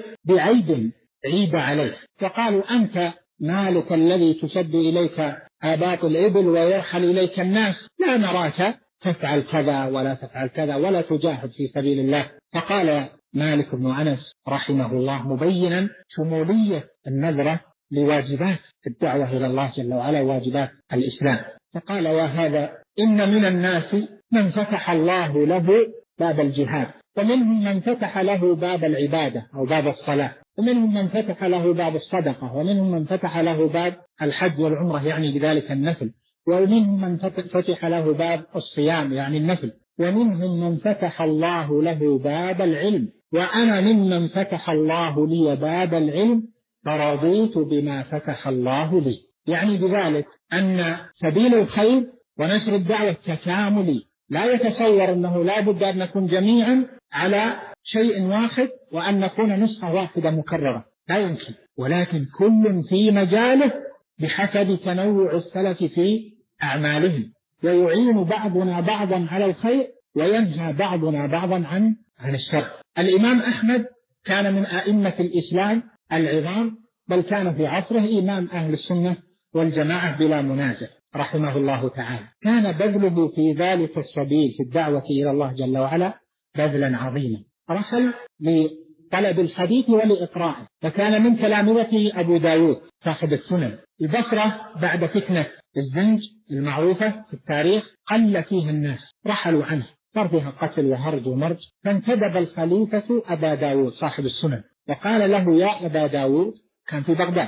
عيب عليه، فقالوا أنت مالك الذي تشد إليك آباط الإبل ويرحل إليك الناس، لا نراك تفعل كذا ولا تفعل كذا ولا تجاهد في سبيل الله. فقال مالك بن أنس رحمه الله مبينا شمولية النظرة لواجبات الدعوة إلى الله جل وعلا، واجبات الإسلام، فقال وهذا إن من الناس من فتح الله له باب الجهاد، ومنهم من فتح له باب العبادة أو باب الصلاة، ومنهم من فتح له باب الصدقة، ومنهم من فتح له باب الحج والعمرة يعني بذلك النفل، ومنهم من فتح له باب الصيام يعني النفل، ومنهم من فتح الله له باب العلم، وأنا ممن فتح الله لي باب العلم فرضيت بما فتح الله لي. يعني بذلك أن سبيل الخير ونشر الدعوة تكاملي، لا يتصور أنه لا بد أن نكون جميعا على شيء واحد وأن نكون نسخة واحدة مكررة، لا يمكن، ولكن كل في مجاله بحسب تنوع السلف في أعمالهم، ويعين بعضنا بعضا على الخير وينهى بعضنا بعضا عن الشر. الإمام أحمد كان من أئمة الإسلام العظام، بل كان في عصره إمام أهل السنة والجماعة بلا منازع رحمه الله تعالى. كان بذله في ذلك السبيل في الدعوة إلى الله جل وعلا بذلا عظيما. رحل لطلب الحديث ولإقراءه، فكان من تلامذته أبو داود صاحب السنن. البصرة بعد فتنة الزنج المعروفة في التاريخ قل فيها الناس، رحلوا عنه، صار فيها قتل وهرج ومرج، فانتدب الخليفة أبا داود صاحب السنن وقال له يا أبا داود، كان في بغداد،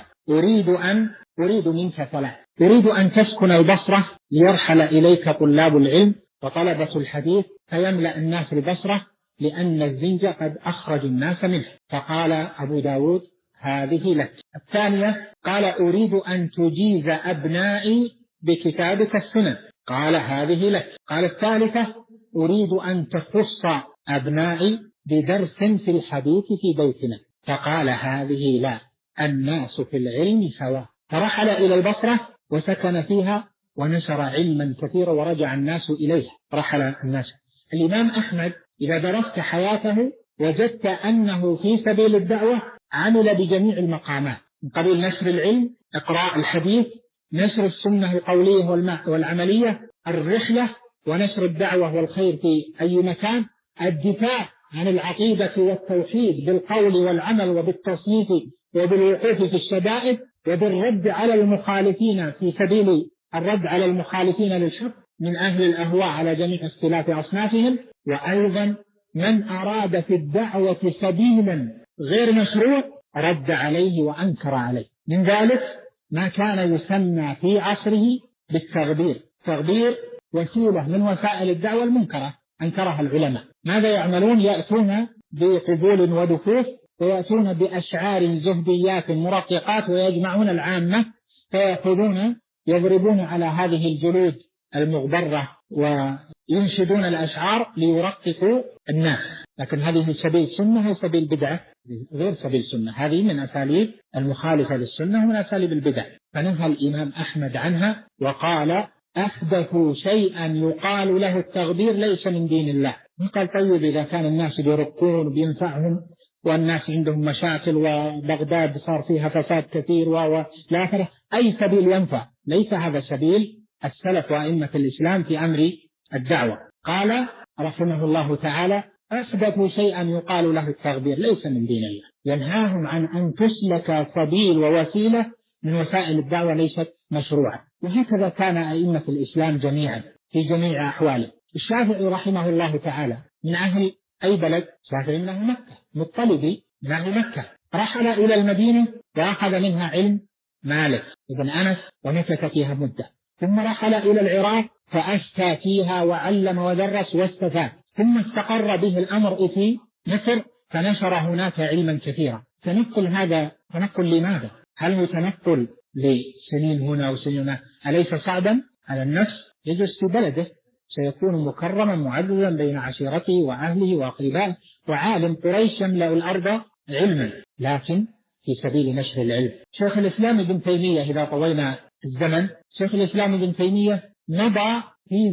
أريد منك ثلاث، أريد أن تسكن البصرة ليرحل إليك طلاب العلم وطلبة الحديث فيملأ الناس البصرة، لأن الزنج قد أخرج الناس منه. فقال أبو داود هذه لك. الثانية قال أريد أن تجيز أبنائي بكتابك السنن، قال هذه لك. قال الثالثة أريد أن تخص أبنائي بدرس في الحديث في بيتنا، فقال هذه لا، الناس في العلم سواء. فرحل إلى البصرة وسكن فيها ونشر علما كثيرا ورجع الناس إليه، رحل الناس. الإمام أحمد إذا درست حياته وجدت أنه في سبيل الدعوة عمل بجميع المقامات، من قبيل نشر العلم، إقراء الحديث، نشر السنة القولية والعملية، الرحلة ونشر الدعوة والخير في أي مكان، الدفاع عن العقيدة والتوحيد بالقول والعمل وبالتصنيف وبالوقوف في الشدائد، وبالرد على المخالفين في سبيل الرد على المخالفين للحق من أهل الأهواء على جميع اختلاف أصنافهم. وأيضا من أراد في الدعوة سبيلا غير مشروع رد عليه وأنكر عليه. من ذلك ما كان يسمى في عصره بالتغبير. تغبير وسيلة من وسائل الدعوة المنكرة أنكرها العلماء. ماذا يعملون؟ يأتون بقبول ودفوف ويأتون بأشعار زهديات مرققات ويجمعون العامة فيأخذون يضربون على هذه الجلود المغبرة وينشدون الأشعار ليرققوا الناس. لكن هذه سبيل سنة أو سبيل بدعة؟ غير سبيل سنة، هذه من أساليب المخالفة للسنة ومن أساليب البدع، فنهى الإمام أحمد عنها وقال أحدثوا شيئا يقال له التغبير ليس من دين الله. قال طيب إذا كان الناس بيرقون بينفعهم والناس عندهم مشاكل وبغداد صار فيها فساد كثير ولا أي سبيل ينفع، ليس هذا سبيل السلف وأئمة الإسلام في أمر الدعوة. قال رحمه الله تعالى: أحدثوا شيئا يقال له التغبير ليس من دين الله، ينهاهم عن أن تسلك سبيل ووسيلة من وسائل الدعوة ليست مشروعة. وهكذا كان أئمة الإسلام جميعا في جميع أحواله. الشافعي رحمه الله تعالى من أهل أي بلد؟ الشافعي من أهل مكة، مطلبي من أهل مكة، رحل إلى المدينة وأخذ منها علم مالك ابن أنس ومكث فيها مدة، ثم رحل إلى العراق فأفتى فيها وعلم ودرس واستفاد، ثم استقر به الأمر في مصر فنشر هناك علما كثيرا. تنقل هذا تنقل لماذا؟ هل هو تنقل لسنين هنا وسنين هنا؟ أليس صعبا على النفس؟ يجلس في بلده سيكون مكرما معززا بين عشيرته وأهله وأقربائه، وعالم قريش يملأ الأرض علما، لكن في سبيل نشر العلم. شيخ الإسلام ابن تيمية، إذا طوينا الزمن، شيخ الإسلام ابن تيمية مضى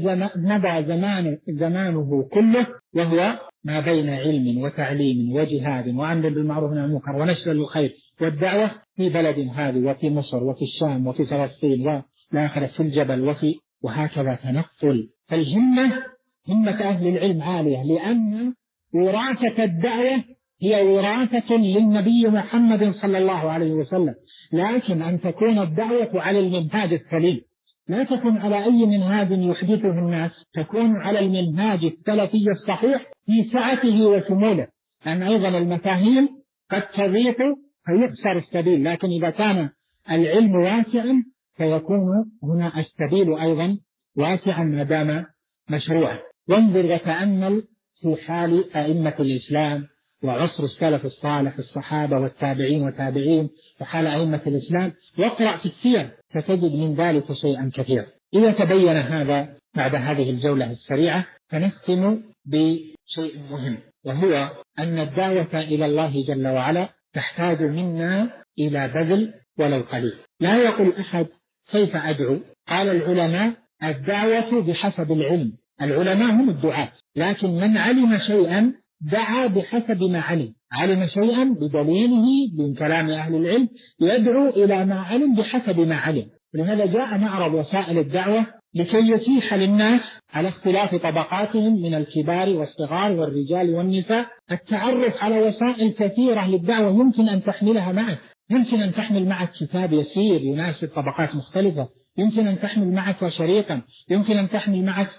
زمانه كله وهو ما بين علم وتعليم وجهاد وأمر بالمعروف والنهي عن المنكر ونشر الخير والدعوة في بلد هذه وفي مصر وفي الشام وفي فلسطين والآخرة في الجبل وهكذا تنقل. فالهمة همة أهل العلم عالية، لأن وراثة الدعوة هي وراثة للنبي محمد صلى الله عليه وسلم، لكن أن تكون الدعوة على المنهاج السليم، لا تكون على أي منهاج يحدثه الناس، تكون على المنهاج السلفي الصحيح في سعته وشموله، لأن أيضا المفاهيم قد تضيق فيخسر السبيل، لكن إذا كان العلم واسعا فيكون هنا السبيل أيضا واسعا ما دام مشروعا. وانظر وتأمل في حال أئمة الإسلام وعصر السلف الصالح الصحابة والتابعين وتابعين وحال أئمة الإسلام، واقرأ في السير فتجد من ذلك شيئا كثيرا. إذا تبين هذا بعد هذه الجولة السريعة فنختم بشيء مهم، وهو أن الدعوة إلى الله جل وعلا تحتاج منا إلى بذل ولو قليل. لا يقول أحد كيف أدعو؟ قال العلماء: الدعوة بحسب العلم، العلماء هم الدعاة، لكن من علم شيئا دعا بحسب ما علم شيئا بدليله من كلام أهل العلم، يدعو إلى ما علم بحسب ما علم. ولهذا جاء معرض وسائل الدعوة لكي يتيح للناس على اختلاف طبقاتهم من الكبار والصغار والرجال والنساء التعرف على وسائل كثيرة للدعوة يمكن أن تحملها معك. يمكن أن تحمل معك كتاب يسير يناسب طبقات مختلفة، يمكن أن تحمل معك شريطا، يمكن أن تحمل معك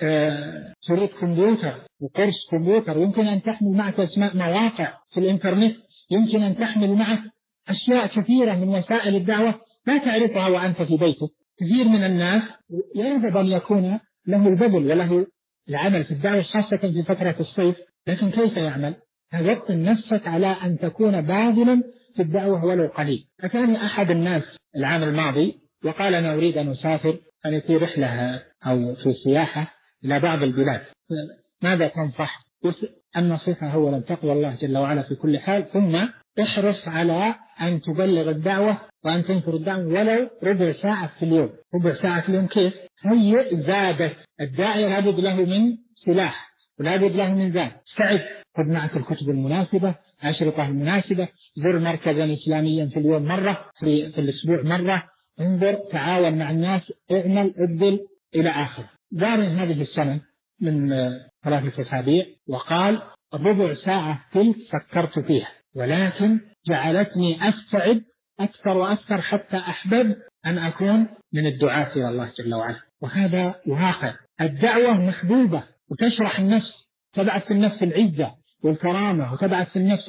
شريط كمبيوتر وقرص كمبيوتر، يمكن أن تحمل معك أسماء مواقع في الإنترنت، يمكن أن تحمل معك أشياء كثيرة من وسائل الدعوة لا تعرفها وأنت في بيتك. كثير من الناس يرغب أن يكون له البذل وله العمل في الدعوة خاصة في فترة الصيف، لكن كيف يعمل؟ وطن نفسك على أن تكون باذلا في الدعوة ولو قليل. أتاني أحد الناس العام الماضي وقال: أنا أريد أن أسافر في رحلة أو في سياحة إلى بعض البلاد، ماذا تنصح؟ النصيحة أولا تقوى الله جل وعلا في كل حال، ثم احرص على أن تبلغ الدعوة وأن تنشر الدعوة ولو ربع ساعة في اليوم. ربع ساعة في اليوم كيف؟ هي زادت. الداعية لابد له من سلاح ولابد له من زاد. استعد، خذ معك الكتب المناسبة، أشرطة المناسبة، زر مركزا إسلاميا في اليوم مرة، في الأسبوع مرة، انظر، تعاون مع الناس، اعمل، ابذل إلى آخر. دار هذه السنة من 3 أسابيع وقال: ربع ساعة تلك فكرت فيها، ولكن جعلتني أستعد أكثر وأكثر حتى أحبب أن أكون من الدعاة إلى الله جل وعلا. وهذا واقع. الدعوة محبوبة وتشرح النفس، تبعث في النفس العزة والكرامة، وتبعث في النفس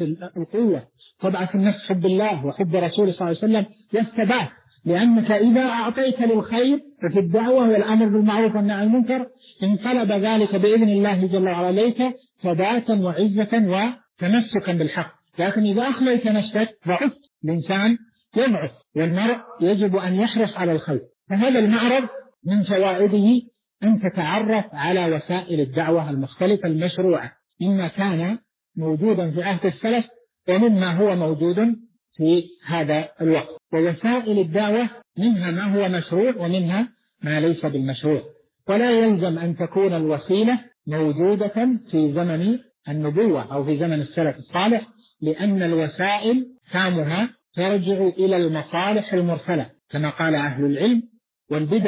القوة، تبعث في النفس حب الله وحب رسوله صلى الله عليه وسلم والثبات، لأنك إذا أعطيت للخير ففي الدعوة والأمر بالمعروف والنهي عن المنكر انقلب ذلك بإذن الله جل وعلا ليك ثباتا وعزة وتمسكا بالحق. لكن إذا أخليت نفسك ضعفت، الإنسان يضعف، والمرء يجب أن يحرص على الخير. فهذا المعرض من فوائده أن تتعرف على وسائل الدعوة المختلفة المشروعة، مما كان موجودا في عهد السلف ومما هو موجود في هذا الوقت. ووسائل الدعوة منها ما هو مشروع ومنها ما ليس بالمشروع، ولا يلزم أن تكون الوسيلة موجودة في زمن النبوة أو في زمن السلف الصالح، لأن الوسائل سامها ترجع إلى المصالح المرسلة كما قال أهل العلم، والبدع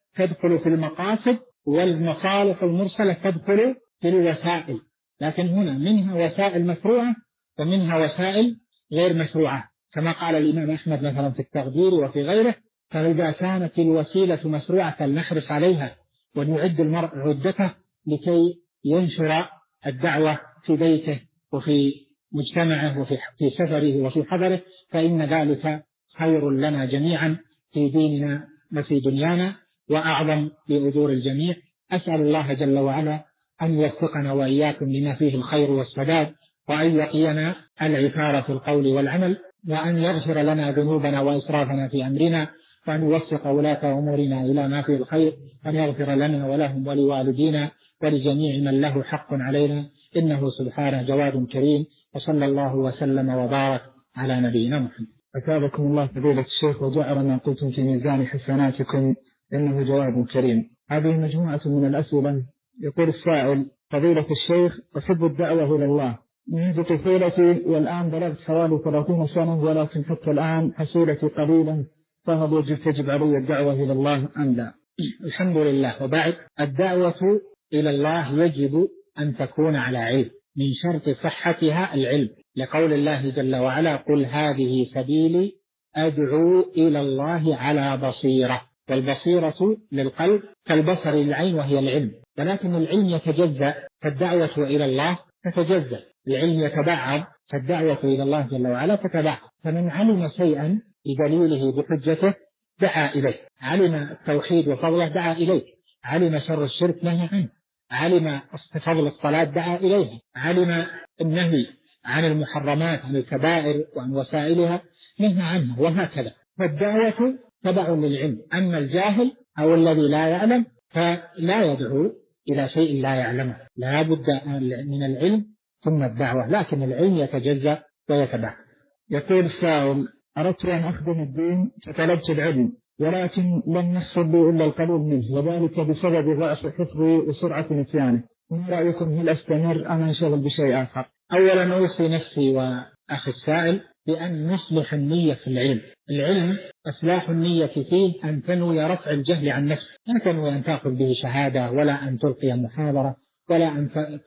تدخل في المقاصد، والمصالح المرسلة تدخل في الوسائل، لكن هنا منها وسائل مشروعة ومنها وسائل غير مشروعة، كما قال الإمام أحمد مثلا في التقدير وفي غيره. فإذا كانت الوسيلة مشروعة فلنحرص عليها ونعد المرء عدته لكي ينشر الدعوة في بيته وفي مجتمعه وفي سفره وفي حضره، فإن ذلك خير لنا جميعا في ديننا وفي دنيانا وأعظم لأجور الجميع. أسأل الله جل وعلا أن يوفقنا وإياكم لما فيه الخير والسداد، وأن يقينا العثار في القول والعمل، وأن يغفر لنا ذنوبنا وإسرافنا في أمرنا، وأن يوفق ولاة أمورنا إلى ما فيه الخير، وأن يغفر لنا ولهم ولوالدينا ولجميع من له حق علينا، إنه سبحانه جواد كريم. وصلى الله وسلم وبارك على نبينا محمد. أثابكم الله فضيلة الشيخ وجعل ما قلتم في ميزان حسناتكم، إنه جواد كريم. هذه مجموعة من الأسئلة. يقول السائل: فضيلة الشيخ، أحب الدعوة إلى الله منذ طفولتي، والآن بلغت حوالي 30 سنة، ولكن حتى الآن حصيلتي قليلا، فهل تجب علي الدعوة إلى الله أم لا؟ الحمد لله. وبعد، الدعوة إلى الله يجب أن تكون على علم، من شرط صحتها العلم، لقول الله جل وعلا: قل هذه سبيلي أدعو إلى الله على بصيرة. والبصيرة للقلب كالبصر للعين وهي العلم، ولكن العلم يتجزأ، فالدعوة إلى الله تتجزأ. العلم يتبعض، فالدعوة إلى الله جل وعلا تتبعض. فمن علم شيئا بدليله بحجته دعا إليه، علم التوحيد وفضله دعا إليه، علم شر الشرك نهى عنه، علم فضل الصلاة دعا إليها، علم النهي عن المحرمات عن الكبائر وعن وسائلها نهى عنها، وهكذا. فالدعوة تبع للعلم. أما الجاهل أو الذي لا يعلم فلا يدعو إلى شيء لا يعلمه، لا بد من العلم ثم الدعوة، لكن العلم يتجزأ ويتبع. يقول السائل: أردت أن أخدم الدين فطلبت العلم، ولكن لم يحصل لي إلا القليل منه، وذلك بسبب ضعف حفظي وسرعة نسيانه. ما رأيكم، هل أستمر أم أنشغل بشيء آخر؟ أولا أوصي نفسي وأخي السائل بأن نصلح النية في العلم. العلم إصلاح النية فيه أن تنوي رفع الجهل عن نفسك، لا تنوي أن تأخذ به شهادة، ولا أن تلقي محاضرة، ولا أن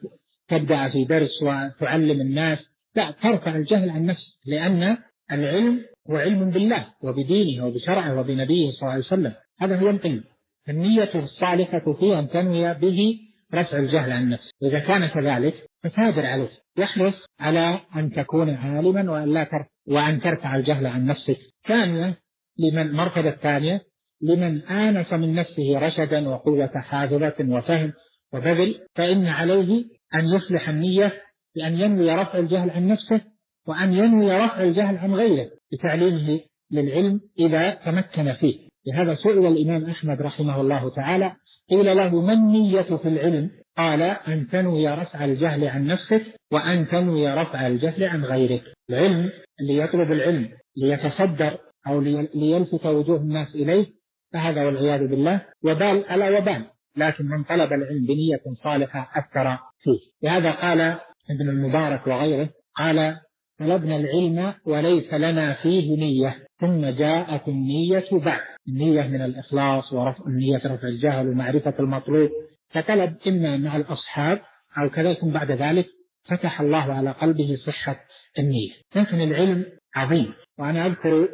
تبدأ في درس وتعلم الناس، لا، ترفع الجهل عن نفسك، لأن العلم هو علم بالله وبدينه وبشرعه وبنبيه صلى الله عليه وسلم، هذا هو العلم. النية الصالحة فيه أن تنوي به رفع الجهل عن نفسك، إذا كان كذلك فتابر عليه، يحرص على أن تكون عالما وأن ترفع الجهل عن نفسك. ثانيا، مرتبة ثانية لمن آنس من نفسه رشدا وقوة حافظة وفهم وبذل، فإن عليه أن يصلح النية بأن ينوي رفع الجهل عن نفسه، وأن ينوي رفع الجهل عن غيره بتعليمه للعلم إذا تمكن فيه. لهذا سئل الإمام أحمد رحمه الله تعالى، قيل له: ما النية في العلم؟ قال: أن تنوي رفع الجهل عن نفسك، وأن تنوي رفع الجهل عن غيرك. العلم اللي يطلب العلم ليتصدر أو ليلفت وجوه الناس إليه، فهذا والعياذ بالله وبال ألا وبال. لكن من طلب العلم بنية صالحة أثر فيه. لهذا قال ابن المبارك وغيره، قال: طلبنا العلم وليس لنا فيه نية، ثم جاءت النية بعد. النية من الإخلاص ورفع النية، رفع الجهل ومعرفة المطلوب، فطلب إما مع الأصحاب أو كذا، ثم بعد ذلك فتح الله على قلبه صحة النية. لكن العلم عظيم، وأنا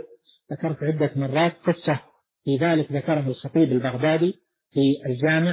ذكرت عدة مرات قصة في ذلك ذكره الخطيب البغدادي في الجامع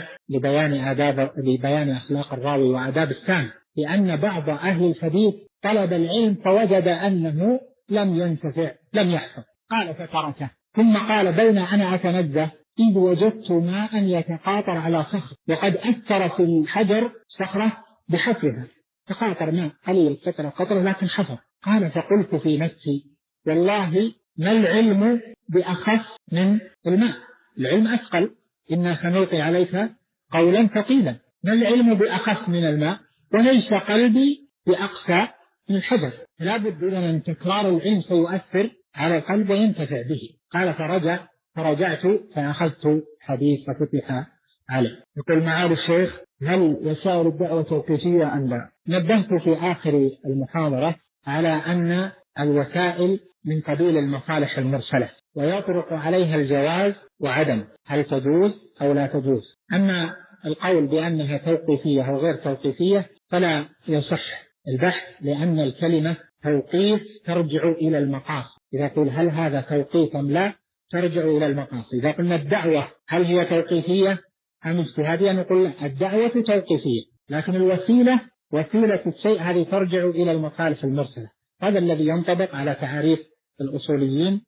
لبيان أخلاق الراوي وآداب السامع، لأن بعض أهل الحديث طلب العلم فوجد أنه لم ينتفع، لم يحفظ، قال فتركه. ثم قال: بين أنا أتنزه إذ وجدت ماء يتقاطر على صخر، وقد أثر في الحجر صخرة بحفرها، تقاطر ماء قليل قطرة لكن حفر. قال: فقلت في نفسي: والله ما العلم بأخف من الماء، العلم أثقل، إنا سنلقي عليك قولا ثقيلا. ما العلم بأخف من الماء، وليس قلبي بأقسى من الحجر. لا بد من تكرار العلم سيؤثر على القلب وينتفع به. قال: فرجعت فأخذت حديث ففتح عليه. يقول معالي الشيخ: هل وسائل الدعوة توقيفية أم لا؟ نبهت في آخر المحاضرة على أن الوسائل من قبيل المصالح المرسلة، ويطرق عليها الجواز وعدم، هل تجوز أو لا تجوز. أما القول بأنها توقيفية أو غير توقيفية فلا يصح البحث، لأن الكلمة توقيف ترجع إلى المقاصد. إذا قل هل هذا توقيف أم لا، ترجع إلى المقاصد. إذا قلنا الدعوة هل هي توقيفية أم اجتهادية، نقول لا، الدعوة توقيفية، لكن الوسيلة وسيلة الشيء هذه ترجع إلى المصالح المرسلة. هذا الذي ينطبق على تعريف الأصوليين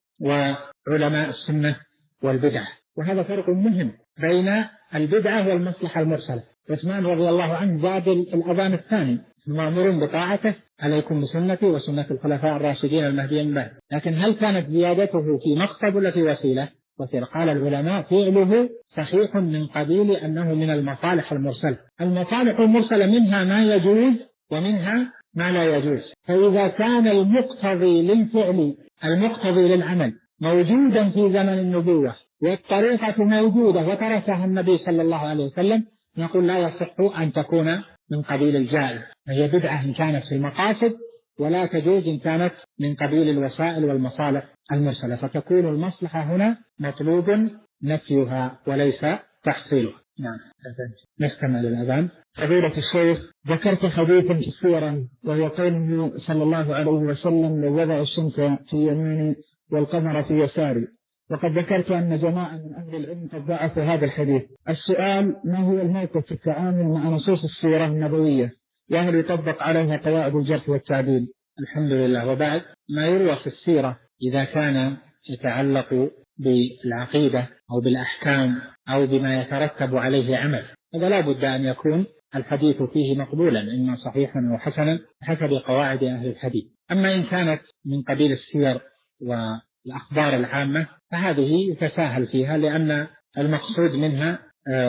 وعلماء السنة والبدعة. وهذا فرق مهم بين البدعة والمصلحة المرسلة. عثمان رضي الله عنه بعد الأذان الثاني مأمور بطاعته، عليكم بسنتي وسنة الخلفاء الراشدين المهديين من بعد. لكن هل كانت زيادته في مقصد ولا في وسيلة؟ وسيلة. قال العلماء فعله صحيح من قبيل أنه من المصالح المرسلة. المصالح المرسلة منها ما يجوز ومنها ما لا يجوز. فإذا كان المقتضي للفعل المقتضي للعمل موجودا في زمن النبوة والطريقة موجودة وتركها النبي صلى الله عليه وسلم، نقول لا يصح أن تكون من قبيل الجائز، هي بدعة إن كانت في المقاصد، ولا تجوز إن كانت من قبيل الوسائل والمصالح المرسلة. فتكون المصلحة هنا مطلوب نفيها وليس تحصيلها. نعم. نستمع للأذان. فضيلة الشيخ، ذكرت حديثا كثيرا وهو قوله صلى الله عليه وسلم: لو وضع الشمس في يميني والقمر في يساري. وقد ذكرت أن جماعة من أهل العلم قد ضعفوا هذا الحديث. السؤال: ما هو الموقف في التعامل مع نصوص السيرة النبوية، وهل يطبق عليها قواعد الجرح والتعديل؟ الحمد لله. وبعد، ما يروى في السيرة إذا كان يتعلق بالعقيدة أو بالأحكام أو بما يترتب عليه عمل، هذا لا بد أن يكون الحديث فيه مقبولا، إما صحيحا أو حسنا حسب قواعد أهل الحديث. أما إن كانت من قبيل السير والأخبار العامة فهذه يتساهل فيها، لأن المقصود منها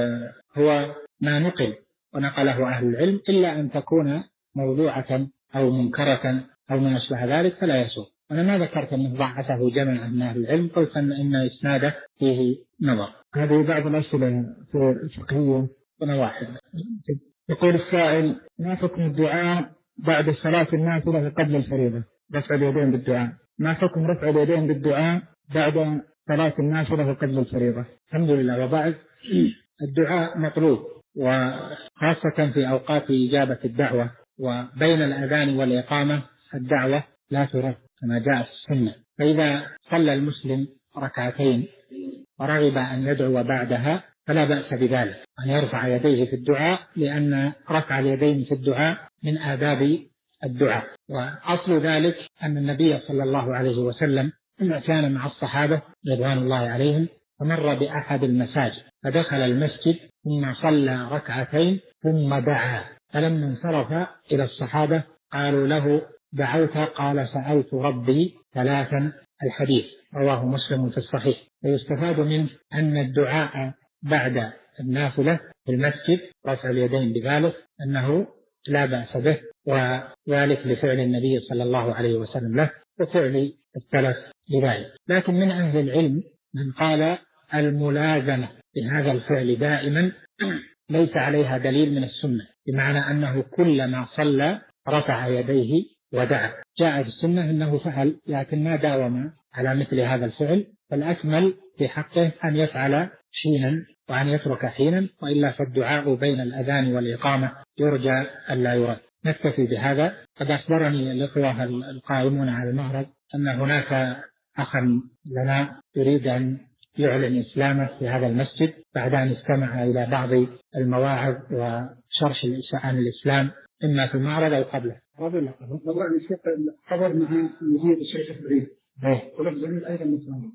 هو ما نقل ونقله أهل العلم، إلا أن تكون موضوعة أو منكرة أو ما أشبه ذلك فلا يسوء. أنا ما ذكرت أنه ضعفه جمع من أهل العلم، قلت أن إسناده فيه نظر. هذه بعض الأسئلة في الفقهية. أنا واحد. يقول السائل: ما حكم الدعاء بعد صلاة النافلة قبل الفريضة؟ رفع اليدين بالدعاء. ما حكم رفع اليدين بالدعاء بعد صلاة النافلة قبل الفريضة؟ الحمد لله. وبعد، الدعاء مطلوب، وخاصة في أوقات إجابة الدعوة، وبين الأذان والإقامة الدعوة لا ترد كما جاء في السنة. فإذا صلى المسلم ركعتين ورغب أن يدعو بعدها فلا بأس بذلك، أن يرفع يديه في الدعاء، لأن رفع اليدين في الدعاء من آداب الدعاء. وأصل ذلك أن النبي صلى الله عليه وسلم كان مع الصحابة رضوان الله عليهم، فمر بأحد المساجد فدخل المسجد ثم صلى ركعتين ثم دعا، فلما انصرف إلى الصحابة قالوا له: دعوت؟ قال: سألت ربي ثلاثا. الحديث رواه مسلم في الصحيح. ويستفاد منه أن الدعاء بعد النافلة في المسجد رفع اليدين بذلك أنه لا بأس به، وذلك لفعل النبي صلى الله عليه وسلم له وفعل السلف لذلك. لكن من أهل العلم من قال الملازمة بهذا الفعل دائما ليس عليها دليل من السنة، بمعنى أنه كلما صلى رفع يديه ودعا. جاء في السنة أنه فعل، لكن ما داوم على مثل هذا الفعل، فالأكمل في حقه أن يفعل حينا وأن يترك حينا، وإلا فالدعاء بين الأذان والإقامة يرجى ألا يرد. نكتفي بهذا. قد أخبرني الإخوة القائمون على المعرض أن هناك أخا لنا يريد أن يعلن إسلامه في هذا المسجد بعد أن استمع إلى بعض المواعظ وشرح عن الإسلام إما في المعرض أو قبله. والله الشيخ حضر مع مدير الشيخ إبراهيم ولف زميل أيضا مثلا.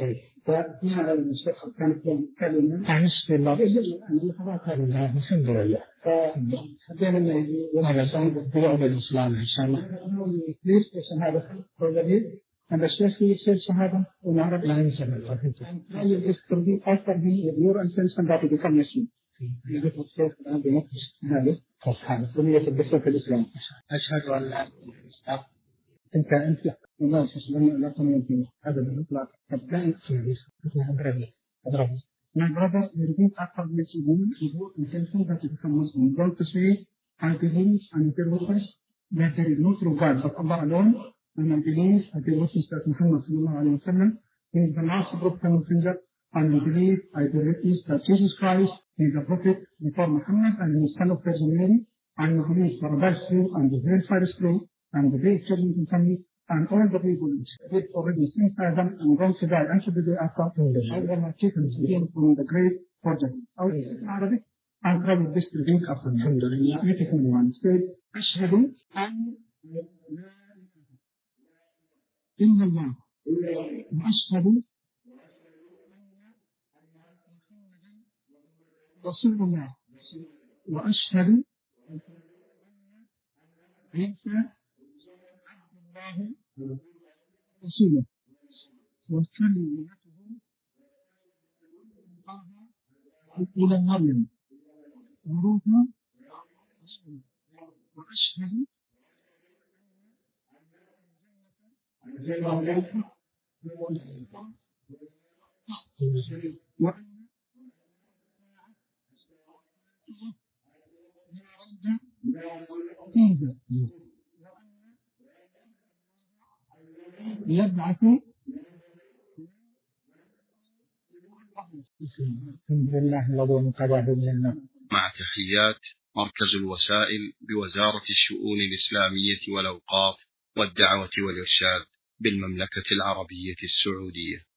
ففيها الشيخ كانت كلمة عن الله أنا حضرت هذا الحمد لله. فحبينا أن يوم بيعمل الإسلام إن شاء الله. ليش شهادة الذي أن الشيخ يصير شهادة ونعرف لا ينسى الله. لا يذكر به أكثر من يور أن تنسى ذاته بكم يسمى. يقول الشيخ الآن بنفس هذا. سنية الدخول في الإسلام. أشهد أن لا إله إلا الله. أنت والله أشهد لا تنين في هذا الإطلاق. أبدأ في أضربي. My brother, you repeat after this woman, you intention that you become Muslim. Don't say unto him and tell us that there is no true God but Allah alone, and I believe that the witness that Muhammad sallallahu alayhi wa sallam is the last prophet and messenger, and I believe I bear witness that Jesus Christ is the prophet before Muhammad and the son of Virgin Mary, and I believe paradise is true and the hellfire is true and the day of judgment is coming, and all the people did already since Adam and going to die until the day after. Allah has taken us again from the grave for judgment. I will speak in Arabic and try with this to read after me. Alhamdulillah. Make it one. Say, Ashhadu an la إلا الله وأشهد رسول الله وأشهد عيسى عبد الله رسوله وكلمته إلى مريم وروحه وأشهد يبعث الحمد لله الذي انقذه من النار. مع تحيات مركز الوسائل بوزارة الشؤون الإسلامية والأوقاف والدعوة والإرشاد بالمملكة العربية السعودية.